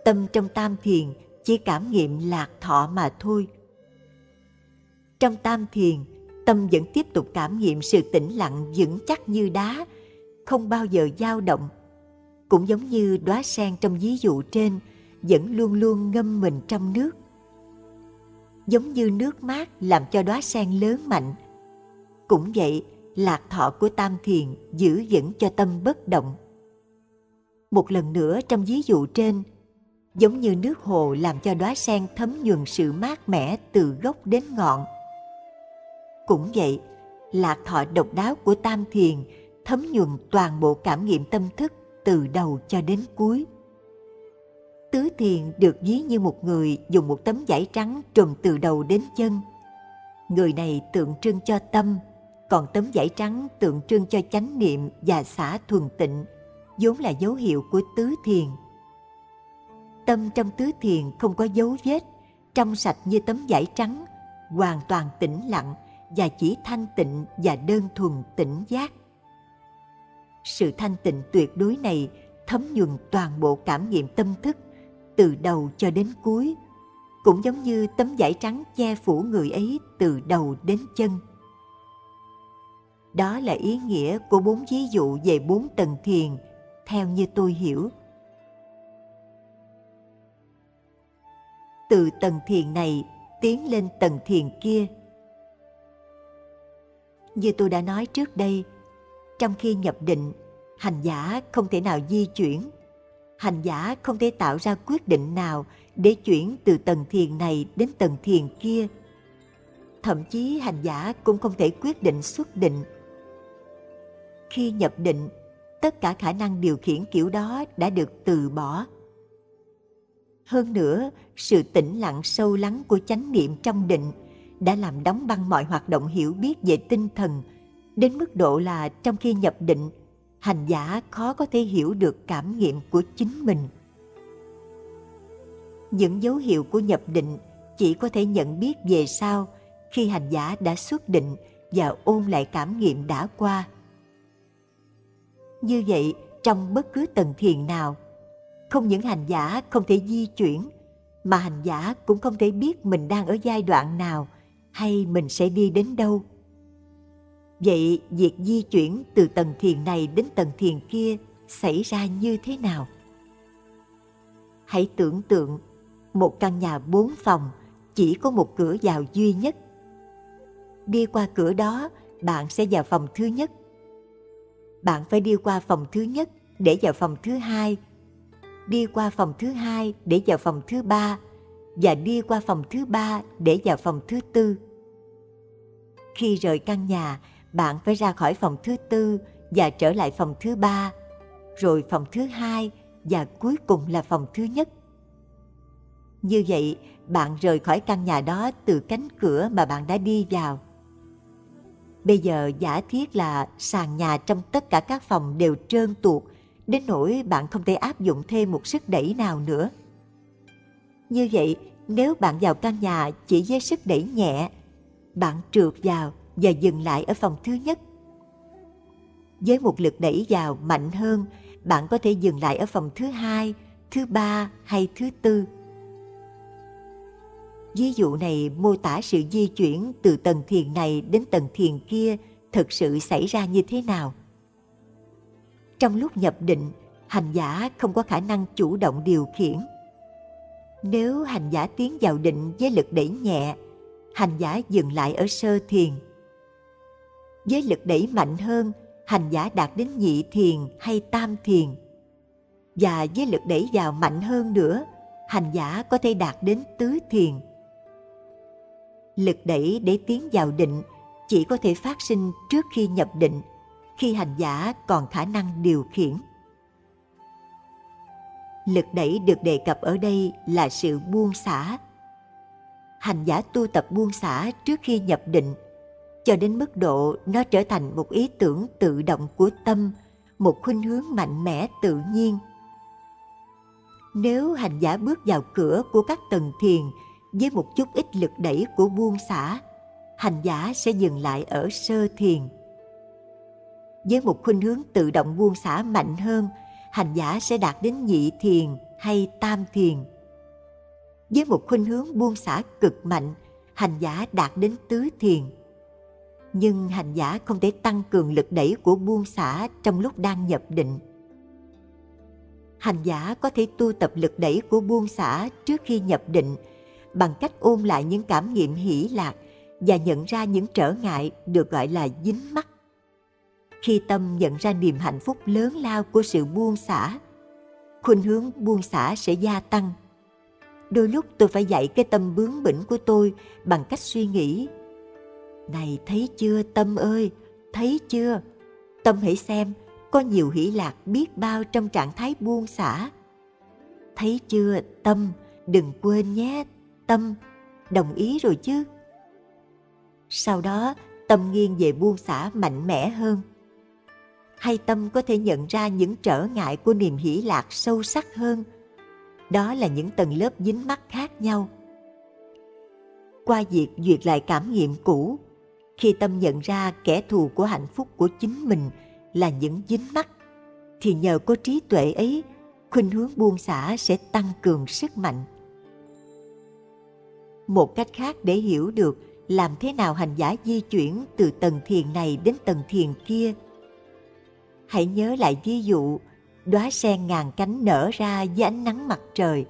Tâm trong tam thiền chỉ cảm nghiệm lạc thọ mà thôi. Trong tam thiền, tâm vẫn tiếp tục cảm nghiệm sự tĩnh lặng vững chắc như đá, không bao giờ dao động. Cũng giống như đóa sen trong ví dụ trên, vẫn luôn luôn ngâm mình trong nước. Giống như nước mát làm cho đóa sen lớn mạnh. Cũng vậy, lạc thọ của tam thiền giữ vững cho tâm bất động. Một lần nữa trong ví dụ trên, giống như nước hồ làm cho đóa sen thấm nhuần sự mát mẻ từ gốc đến ngọn. Cũng vậy, lạc thọ độc đáo của tam thiền thấm nhuần toàn bộ cảm nghiệm tâm thức từ đầu cho đến cuối. Tứ thiền được ví như một người dùng một tấm vải trắng trùm từ đầu đến chân. Người này tượng trưng cho tâm, còn tấm vải trắng tượng trưng cho chánh niệm và xả thuần tịnh, vốn là dấu hiệu của tứ thiền. Tâm trong tứ thiền không có dấu vết, trong sạch như tấm vải trắng, hoàn toàn tĩnh lặng và chỉ thanh tịnh và đơn thuần tỉnh giác. Sự thanh tịnh tuyệt đối này thấm nhuần toàn bộ cảm nghiệm tâm thức từ đầu cho đến cuối, cũng giống như tấm vải trắng che phủ người ấy từ đầu đến chân. Đó là ý nghĩa của bốn ví dụ về bốn tầng thiền, theo như tôi hiểu. Từ tầng thiền này tiến lên tầng thiền kia. Như tôi đã nói trước đây, trong khi nhập định, hành giả không thể nào di chuyển. Hành giả không thể tạo ra quyết định nào để chuyển từ tầng thiền này đến tầng thiền kia. Thậm chí hành giả cũng không thể quyết định xuất định. Khi nhập định, tất cả khả năng điều khiển kiểu đó đã được từ bỏ. Hơn nữa, sự tĩnh lặng sâu lắng của chánh niệm trong định đã làm đóng băng mọi hoạt động hiểu biết về tinh thần, đến mức độ là trong khi nhập định, hành giả khó có thể hiểu được cảm nghiệm của chính mình. Những dấu hiệu của nhập định chỉ có thể nhận biết về sau, khi hành giả đã xuất định và ôn lại cảm nghiệm đã qua. Như vậy, trong bất cứ tầng thiền nào, không những hành giả không thể di chuyển, mà hành giả cũng không thể biết mình đang ở giai đoạn nào hay mình sẽ đi đến đâu. Vậy việc di chuyển từ tầng thiền này đến tầng thiền kia xảy ra như thế nào? Hãy tưởng tượng một căn nhà bốn phòng chỉ có một cửa vào duy nhất. Đi qua cửa đó, bạn sẽ vào phòng thứ nhất. Bạn phải đi qua phòng thứ nhất để vào phòng thứ hai, đi qua phòng thứ hai để vào phòng thứ ba, và đi qua phòng thứ ba để vào phòng thứ tư. Khi rời căn nhà, bạn phải ra khỏi phòng thứ tư và trở lại phòng thứ ba, rồi phòng thứ hai và cuối cùng là phòng thứ nhất. Như vậy, bạn rời khỏi căn nhà đó từ cánh cửa mà bạn đã đi vào. Bây giờ giả thiết là sàn nhà trong tất cả các phòng đều trơn tuột, đến nỗi bạn không thể áp dụng thêm một sức đẩy nào nữa. Như vậy, nếu bạn vào căn nhà chỉ với sức đẩy nhẹ, bạn trượt vào và dừng lại ở phòng thứ nhất. Với một lực đẩy vào mạnh hơn, bạn có thể dừng lại ở phòng thứ hai, thứ ba hay thứ tư. Ví dụ này mô tả sự di chuyển từ tầng thiền này đến tầng thiền kia thực sự xảy ra như thế nào. Trong lúc nhập định, hành giả không có khả năng chủ động điều khiển. Nếu hành giả tiến vào định với lực đẩy nhẹ, hành giả dừng lại ở sơ thiền. Với lực đẩy mạnh hơn, hành giả đạt đến nhị thiền hay tam thiền. Và với lực đẩy vào mạnh hơn nữa, hành giả có thể đạt đến tứ thiền. Lực đẩy để tiến vào định chỉ có thể phát sinh trước khi nhập định, khi hành giả còn khả năng điều khiển. Lực đẩy được đề cập ở đây là sự buông xả. Hành giả tu tập buông xả trước khi nhập định, cho đến mức độ nó trở thành một ý tưởng tự động của tâm, một khuynh hướng mạnh mẽ tự nhiên. Nếu hành giả bước vào cửa của các tầng thiền với một chút ít lực đẩy của buông xả, hành giả sẽ dừng lại ở sơ thiền. Với một khuynh hướng tự động buông xả mạnh hơn, hành giả sẽ đạt đến nhị thiền hay tam thiền. Với một khuynh hướng buông xả cực mạnh, hành giả đạt đến tứ thiền. Nhưng hành giả không thể tăng cường lực đẩy của buông xả trong lúc đang nhập định. Hành giả có thể tu tập lực đẩy của buông xả trước khi nhập định bằng cách ôn lại những cảm nghiệm hỷ lạc và nhận ra những trở ngại được gọi là dính mắc. Khi tâm nhận ra niềm hạnh phúc lớn lao của sự buông xả, khuynh hướng buông xả sẽ gia tăng. Đôi lúc tôi phải dạy cái tâm bướng bỉnh của tôi bằng cách suy nghĩ: này, thấy chưa tâm ơi, thấy chưa? Tâm hãy xem, có nhiều hỷ lạc biết bao trong trạng thái buông xả. Thấy chưa tâm, đừng quên nhé, tâm, đồng ý rồi chứ? Sau đó, tâm nghiêng về buông xả mạnh mẽ hơn. Hay tâm có thể nhận ra những trở ngại của niềm hỷ lạc sâu sắc hơn. Đó là những tầng lớp dính mắc khác nhau. Qua việc duyệt lại cảm nghiệm cũ, khi tâm nhận ra kẻ thù của hạnh phúc của chính mình là những dính mắc, thì nhờ có trí tuệ ấy, khuynh hướng buông xả sẽ tăng cường sức mạnh. Một cách khác để hiểu được làm thế nào hành giả di chuyển từ tầng thiền này đến tầng thiền kia, hãy nhớ lại ví dụ đóa sen ngàn cánh nở ra dưới ánh nắng mặt trời.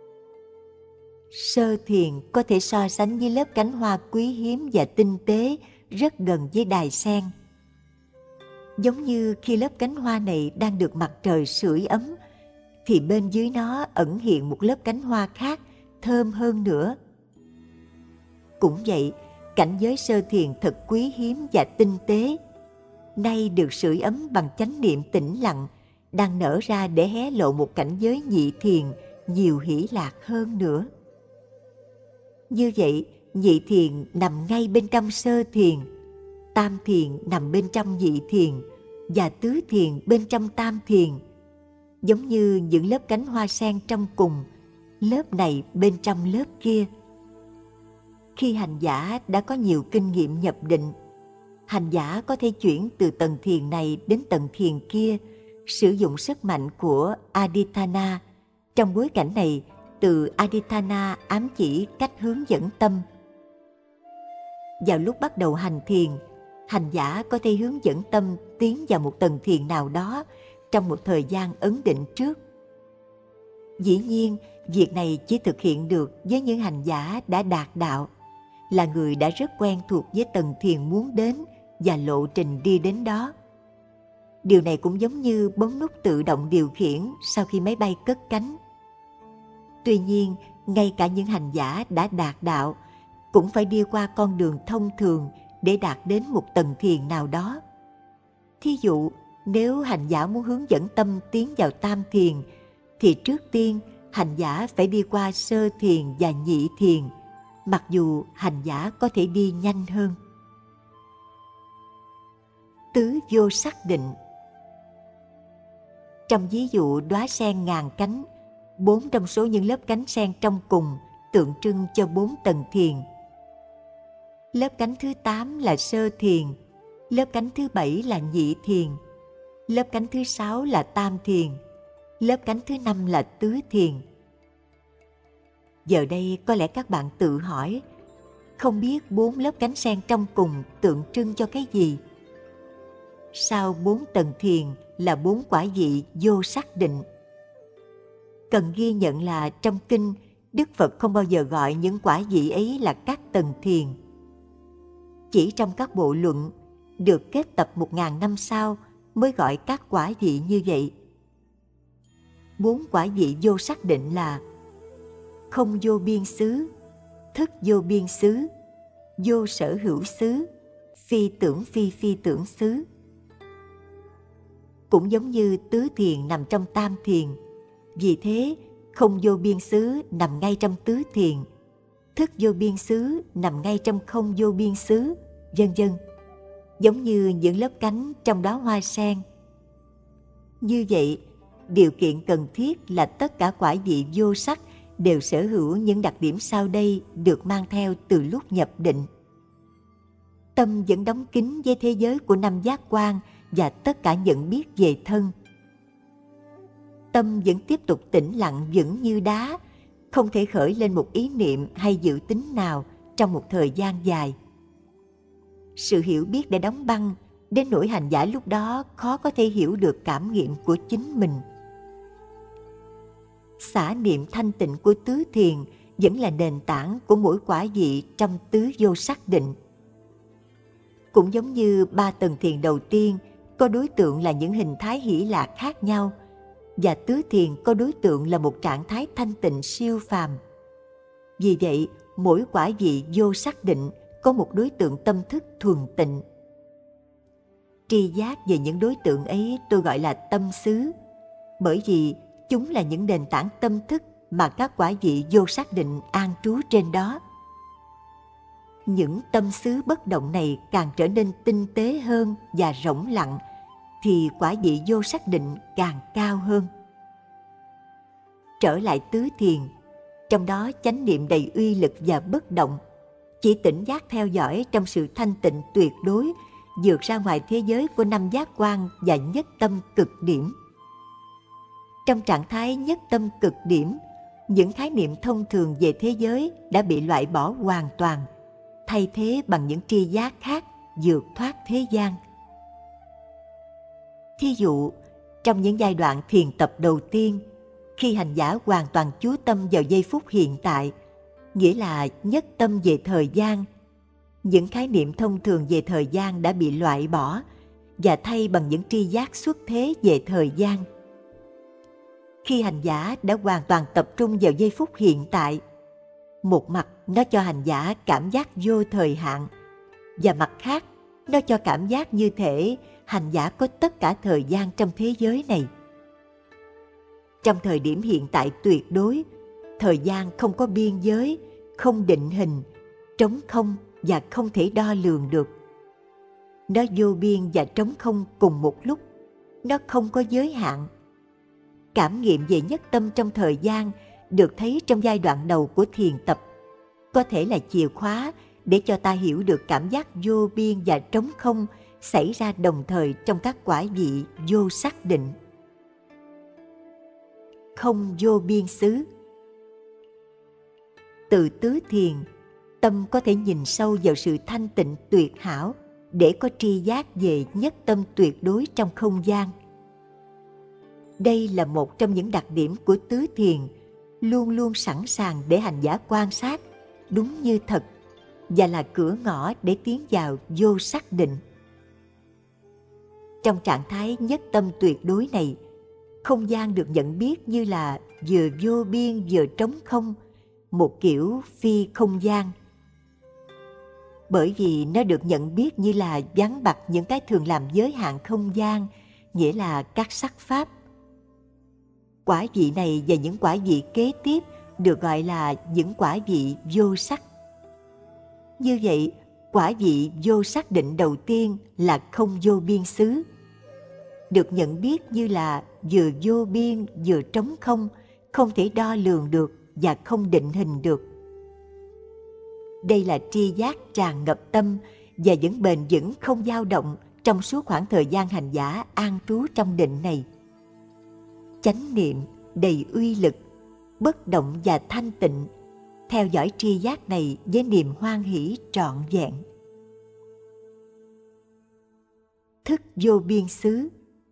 Sơ thiền có thể so sánh với lớp cánh hoa quý hiếm và tinh tế rất gần với đài sen. Giống như khi lớp cánh hoa này đang được mặt trời sưởi ấm, thì bên dưới nó ẩn hiện một lớp cánh hoa khác, thơm hơn nữa. Cũng vậy, cảnh giới sơ thiền thật quý hiếm và tinh tế, nay được sưởi ấm bằng chánh niệm tĩnh lặng, đang nở ra để hé lộ một cảnh giới nhị thiền nhiều hỷ lạc hơn nữa. Như vậy, nhị thiền nằm ngay bên trong sơ thiền, tam thiền nằm bên trong nhị thiền, và tứ thiền bên trong tam thiền. Giống như những lớp cánh hoa sen trong cùng, lớp này bên trong lớp kia. Khi hành giả đã có nhiều kinh nghiệm nhập định, hành giả có thể chuyển từ tầng thiền này đến tầng thiền kia, sử dụng sức mạnh của Aditthana. Trong bối cảnh này, từ Aditthana ám chỉ cách hướng dẫn tâm. Vào lúc bắt đầu hành thiền, hành giả có thể hướng dẫn tâm tiến vào một tầng thiền nào đó trong một thời gian ấn định trước. Dĩ nhiên, việc này chỉ thực hiện được với những hành giả đã đạt đạo, là người đã rất quen thuộc với tầng thiền muốn đến và lộ trình đi đến đó. Điều này cũng giống như bấm nút tự động điều khiển sau khi máy bay cất cánh. Tuy nhiên, ngay cả những hành giả đã đạt đạo cũng phải đi qua con đường thông thường để đạt đến một tầng thiền nào đó. Thí dụ, nếu hành giả muốn hướng dẫn tâm tiến vào tam thiền, thì trước tiên hành giả phải đi qua sơ thiền và nhị thiền, mặc dù hành giả có thể đi nhanh hơn. Tứ vô sắc định. Trong ví dụ đóa sen ngàn cánh, bốn trong số những lớp cánh sen trong cùng tượng trưng cho bốn tầng thiền. Lớp cánh thứ tám là sơ thiền, lớp cánh thứ bảy là nhị thiền, lớp cánh thứ sáu là tam thiền, lớp cánh thứ năm là tứ thiền. Giờ đây có lẽ các bạn tự hỏi, không biết bốn lớp cánh sen trong cùng tượng trưng cho cái gì? Sao bốn tầng thiền là bốn quả vị vô sắc định? Cần ghi nhận là trong kinh, Đức Phật không bao giờ gọi những quả vị ấy là các tầng thiền. Chỉ trong các bộ luận được kết tập một ngàn năm sau mới gọi các quả vị như vậy. Bốn quả vị vô sắc định là không vô biên xứ, thức vô biên xứ, vô sở hữu xứ, phi tưởng phi phi tưởng xứ. Cũng giống như tứ thiền nằm trong tam thiền, vì thế không vô biên xứ nằm ngay trong tứ thiền, thức vô biên xứ nằm ngay trong không vô biên xứ, vân vân. Giống như những lớp cánh trong đóa hoa sen. Như vậy, điều kiện cần thiết là tất cả quả vị vô sắc đều sở hữu những đặc điểm sau đây được mang theo từ lúc nhập định. Tâm vẫn đóng kín với thế giới của năm giác quan và tất cả nhận biết về thân. tâm vẫn tiếp tục tĩnh lặng vững như đá, không thể khởi lên một ý niệm hay dự tính nào trong một thời gian dài. Sự hiểu biết đã đóng băng, đến nỗi hành giả lúc đó khó có thể hiểu được cảm nghiệm của chính mình. Xả niệm thanh tịnh của tứ thiền vẫn là nền tảng của mỗi quả vị trong tứ vô sắc định. Cũng giống như ba tầng thiền đầu tiên có đối tượng là những hình thái hỷ lạc khác nhau, và tứ thiền có đối tượng là một trạng thái thanh tịnh siêu phàm. Vì vậy, mỗi quả vị vô sắc định có một đối tượng tâm thức thuần tịnh. Tri giác về những đối tượng ấy tôi gọi là tâm xứ, bởi vì chúng là những nền tảng tâm thức mà các quả vị vô sắc định an trú trên đó. Những tâm xứ bất động này càng trở nên tinh tế hơn và rỗng lặng, thì quả vị vô sắc định càng cao hơn. Trở lại tứ thiền, trong đó chánh niệm đầy uy lực và bất động, chỉ tỉnh giác theo dõi trong sự thanh tịnh tuyệt đối, vượt ra ngoài thế giới của năm giác quan và nhất tâm cực điểm. Trong trạng thái nhất tâm cực điểm, những khái niệm thông thường về thế giới đã bị loại bỏ hoàn toàn, thay thế bằng những tri giác khác vượt thoát thế gian. Thí dụ, trong những giai đoạn thiền tập đầu tiên, khi hành giả hoàn toàn chú tâm vào giây phút hiện tại, nghĩa là nhất tâm về thời gian, những khái niệm thông thường về thời gian đã bị loại bỏ và thay bằng những tri giác xuất thế về thời gian. Khi hành giả đã hoàn toàn tập trung vào giây phút hiện tại, một mặt nó cho hành giả cảm giác vô thời hạn, và mặt khác nó cho cảm giác như thể hành giả có tất cả thời gian trong thế giới này. Trong thời điểm hiện tại tuyệt đối, thời gian không có biên giới, không định hình, trống không và không thể đo lường được. Nó vô biên và trống không cùng một lúc, nó không có giới hạn. Cảm nghiệm về nhất tâm trong thời gian được thấy trong giai đoạn đầu của thiền tập, có thể là chìa khóa để cho ta hiểu được cảm giác vô biên và trống không xảy ra đồng thời trong các quả vị vô sắc định. Không vô biên xứ. Từ tứ thiền, tâm có thể nhìn sâu vào sự thanh tịnh tuyệt hảo để có tri giác về nhất tâm tuyệt đối trong không gian. Đây là một trong những đặc điểm của tứ thiền, luôn luôn sẵn sàng để hành giả quan sát đúng như thật, và là cửa ngõ để tiến vào vô sắc định. Trong trạng thái nhất tâm tuyệt đối này, không gian được nhận biết như là vừa vô biên vừa trống không, một kiểu phi không gian. Bởi vì nó được nhận biết như là vắng bặt những cái thường làm giới hạn không gian, nghĩa là các sắc pháp. Quả vị này và những quả vị kế tiếp được gọi là những quả vị vô sắc. Như vậy, quả vị vô sắc định đầu tiên là không vô biên xứ, được nhận biết như là vừa vô biên vừa trống không, không thể đo lường được và không định hình được. Đây là tri giác tràn ngập tâm và vẫn bền vững không dao động trong suốt khoảng thời gian hành giả an trú trong định này. Chánh niệm đầy uy lực, bất động và thanh tịnh, theo dõi tri giác này với niềm hoan hỷ trọn vẹn. Thức vô biên xứ.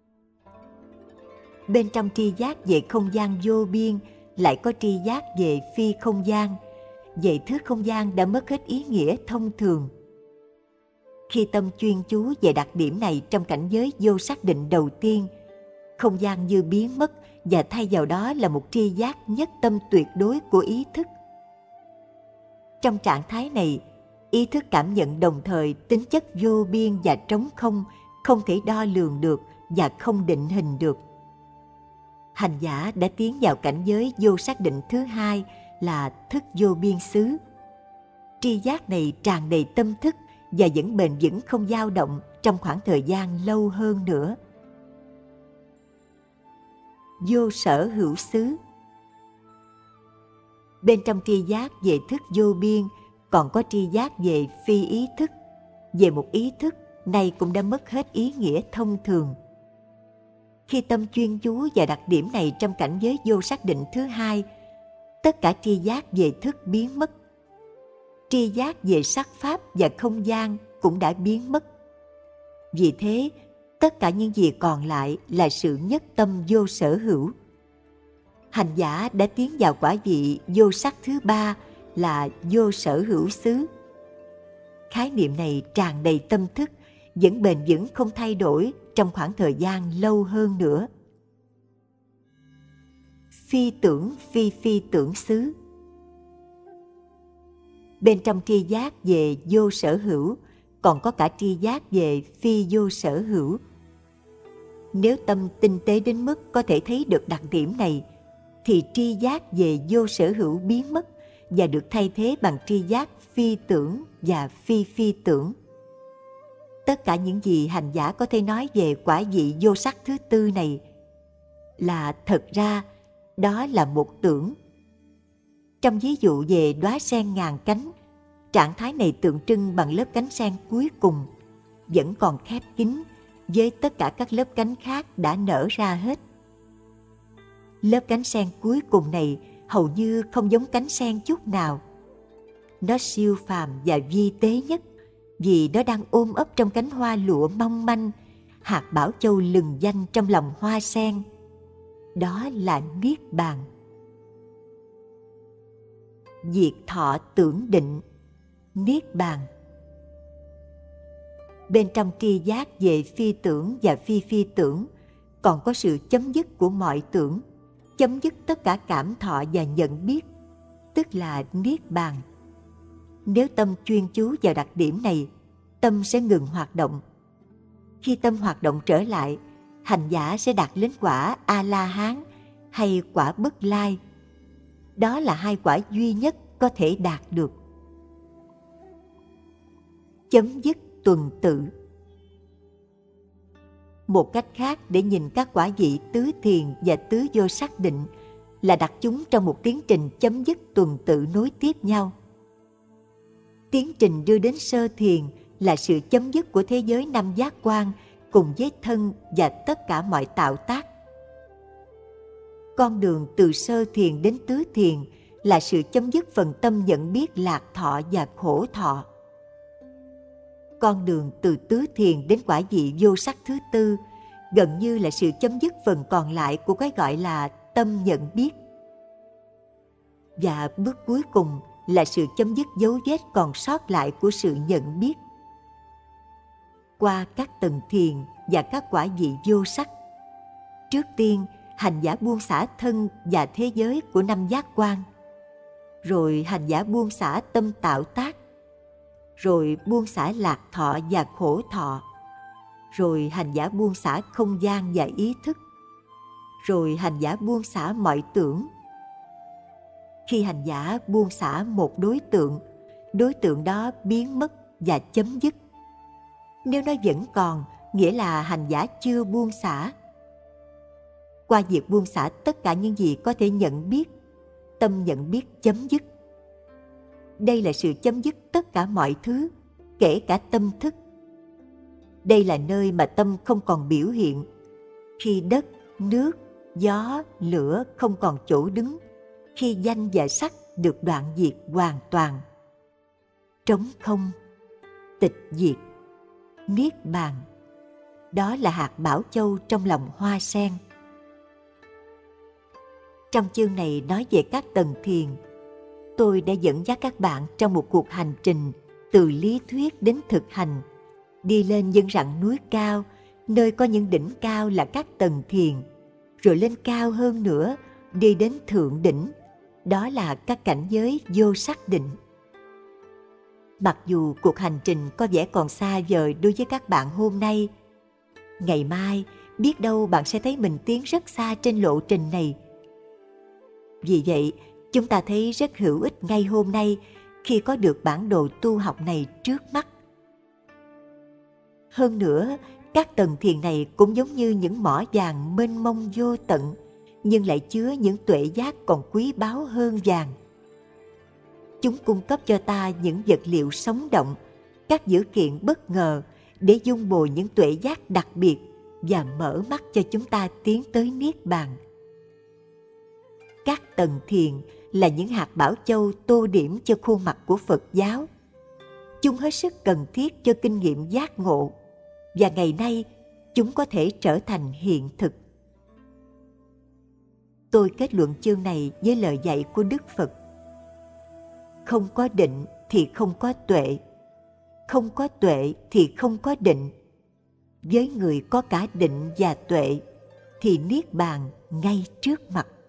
Bên trong tri giác về không gian vô biên lại có tri giác về phi không gian. Vậy thức không gian đã mất hết ý nghĩa thông thường. Khi tâm chuyên chú về đặc điểm này trong cảnh giới vô sắc định đầu tiên, không gian như biến mất và thay vào đó là một tri giác nhất tâm tuyệt đối của ý thức. Trong trạng thái này, ý thức cảm nhận đồng thời tính chất vô biên và trống không, không thể đo lường được và không định hình được. Hành giả đã tiến vào cảnh giới vô sắc định thứ hai là thức vô biên xứ. Tri giác này tràn đầy tâm thức và vẫn bền vững không dao động trong khoảng thời gian lâu hơn nữa. Vô sở hữu xứ. Bên trong tri giác về thức vô biên còn có tri giác về phi ý thức, về một ý thức này cũng đã mất hết ý nghĩa thông thường. Khi tâm chuyên chú vào đặc điểm này trong cảnh giới vô sắc định thứ hai, tất cả tri giác về thức biến mất. Tri giác về sắc pháp và không gian cũng đã biến mất. Vì thế, tất cả những gì còn lại là sự nhất tâm vô sở hữu. Hành giả đã tiến vào quả vị vô sắc thứ ba là vô sở hữu xứ. Khái niệm này tràn đầy tâm thức, vẫn bền vững không thay đổi trong khoảng thời gian lâu hơn nữa. Phi tưởng phi phi tưởng xứ. Bên trong tri giác về vô sở hữu, còn có cả tri giác về phi vô sở hữu. Nếu tâm tinh tế đến mức có thể thấy được đặc điểm này, thì tri giác về vô sở hữu biến mất và được thay thế bằng tri giác phi tưởng và phi phi tưởng. Tất cả những gì hành giả có thể nói về quả vị vô sắc thứ tư này là thật ra đó là một tưởng. Trong ví dụ về đóa sen ngàn cánh, trạng thái này tượng trưng bằng lớp cánh sen cuối cùng, vẫn còn khép kín với tất cả các lớp cánh khác đã nở ra hết. Lớp cánh sen cuối cùng này hầu như không giống cánh sen chút nào. Nó siêu phàm và vi tế nhất vì nó đang ôm ấp trong cánh hoa lụa mong manh, hạt bảo châu lừng danh trong lòng hoa sen. Đó là Niết Bàn. Diệt thọ tưởng định, Niết Bàn. Bên trong tri giác về phi tưởng và phi phi tưởng, còn có sự chấm dứt của mọi tưởng, chấm dứt tất cả cảm thọ và nhận biết, tức là Niết Bàn. Nếu tâm chuyên chú vào đặc điểm này, tâm sẽ ngừng hoạt động. Khi tâm hoạt động trở lại, hành giả sẽ đạt đến quả A-la-hán hay quả Bất Lai. Đó là hai quả duy nhất có thể đạt được. Chấm dứt tuần tự. Một cách khác để nhìn các quả vị tứ thiền và tứ vô sắc định là đặt chúng trong một tiến trình chấm dứt tuần tự nối tiếp nhau. Tiến trình đưa đến sơ thiền là sự chấm dứt của thế giới năm giác quan cùng với thân và tất cả mọi tạo tác. Con đường từ sơ thiền đến tứ thiền là sự chấm dứt phần tâm nhận biết lạc thọ và khổ thọ. Con đường từ tứ thiền đến quả vị vô sắc thứ tư gần như là sự chấm dứt phần còn lại của cái gọi là tâm nhận biết. Và bước cuối cùng là sự chấm dứt dấu vết còn sót lại của sự nhận biết. Qua các tầng thiền và các quả vị vô sắc, trước tiên hành giả buông xả thân và thế giới của năm giác quan, rồi hành giả buông xả tâm tạo tác, rồi buông xả lạc thọ và khổ thọ, rồi hành giả buông xả không gian và ý thức, rồi hành giả buông xả mọi tưởng. Khi hành giả buông xả một đối tượng, đối tượng đó biến mất và chấm dứt. Nếu nó vẫn còn, nghĩa là hành giả chưa buông xả. Qua việc buông xả tất cả những gì có thể nhận biết, tâm nhận biết chấm dứt. Đây là sự chấm dứt tất cả mọi thứ, kể cả tâm thức. Đây là nơi mà tâm không còn biểu hiện. Khi đất, nước, gió, lửa không còn chỗ đứng, khi danh và sắc được đoạn diệt hoàn toàn. Trống không, tịch diệt, Niết Bàn. Đó là hạt bảo châu trong lòng hoa sen. Trong chương này nói về các tầng thiền. Tôi đã dẫn dắt các bạn trong một cuộc hành trình từ lý thuyết đến thực hành, đi lên những rặng núi cao, nơi có những đỉnh cao là các tầng thiền, rồi lên cao hơn nữa, đi đến thượng đỉnh, đó là các cảnh giới vô sắc định. Mặc dù cuộc hành trình có vẻ còn xa vời đối với các bạn hôm nay, ngày mai biết đâu bạn sẽ thấy mình tiến rất xa trên lộ trình này. Vì vậy, chúng ta thấy rất hữu ích ngay hôm nay khi có được bản đồ tu học này trước mắt. Hơn nữa, các tầng thiền này cũng giống như những mỏ vàng mênh mông vô tận, nhưng lại chứa những tuệ giác còn quý báu hơn vàng. Chúng cung cấp cho ta những vật liệu sống động, các dữ kiện bất ngờ để dung bồi những tuệ giác đặc biệt và mở mắt cho chúng ta tiến tới Niết Bàn. Các tầng thiền là những hạt bảo châu tô điểm cho khuôn mặt của Phật giáo. Chúng hết sức cần thiết cho kinh nghiệm giác ngộ, và ngày nay chúng có thể trở thành hiện thực. Tôi kết luận chương này với lời dạy của Đức Phật. Không có định thì không có tuệ, không có tuệ thì không có định. Với người có cả định và tuệ thì Niết Bàn ngay trước mặt.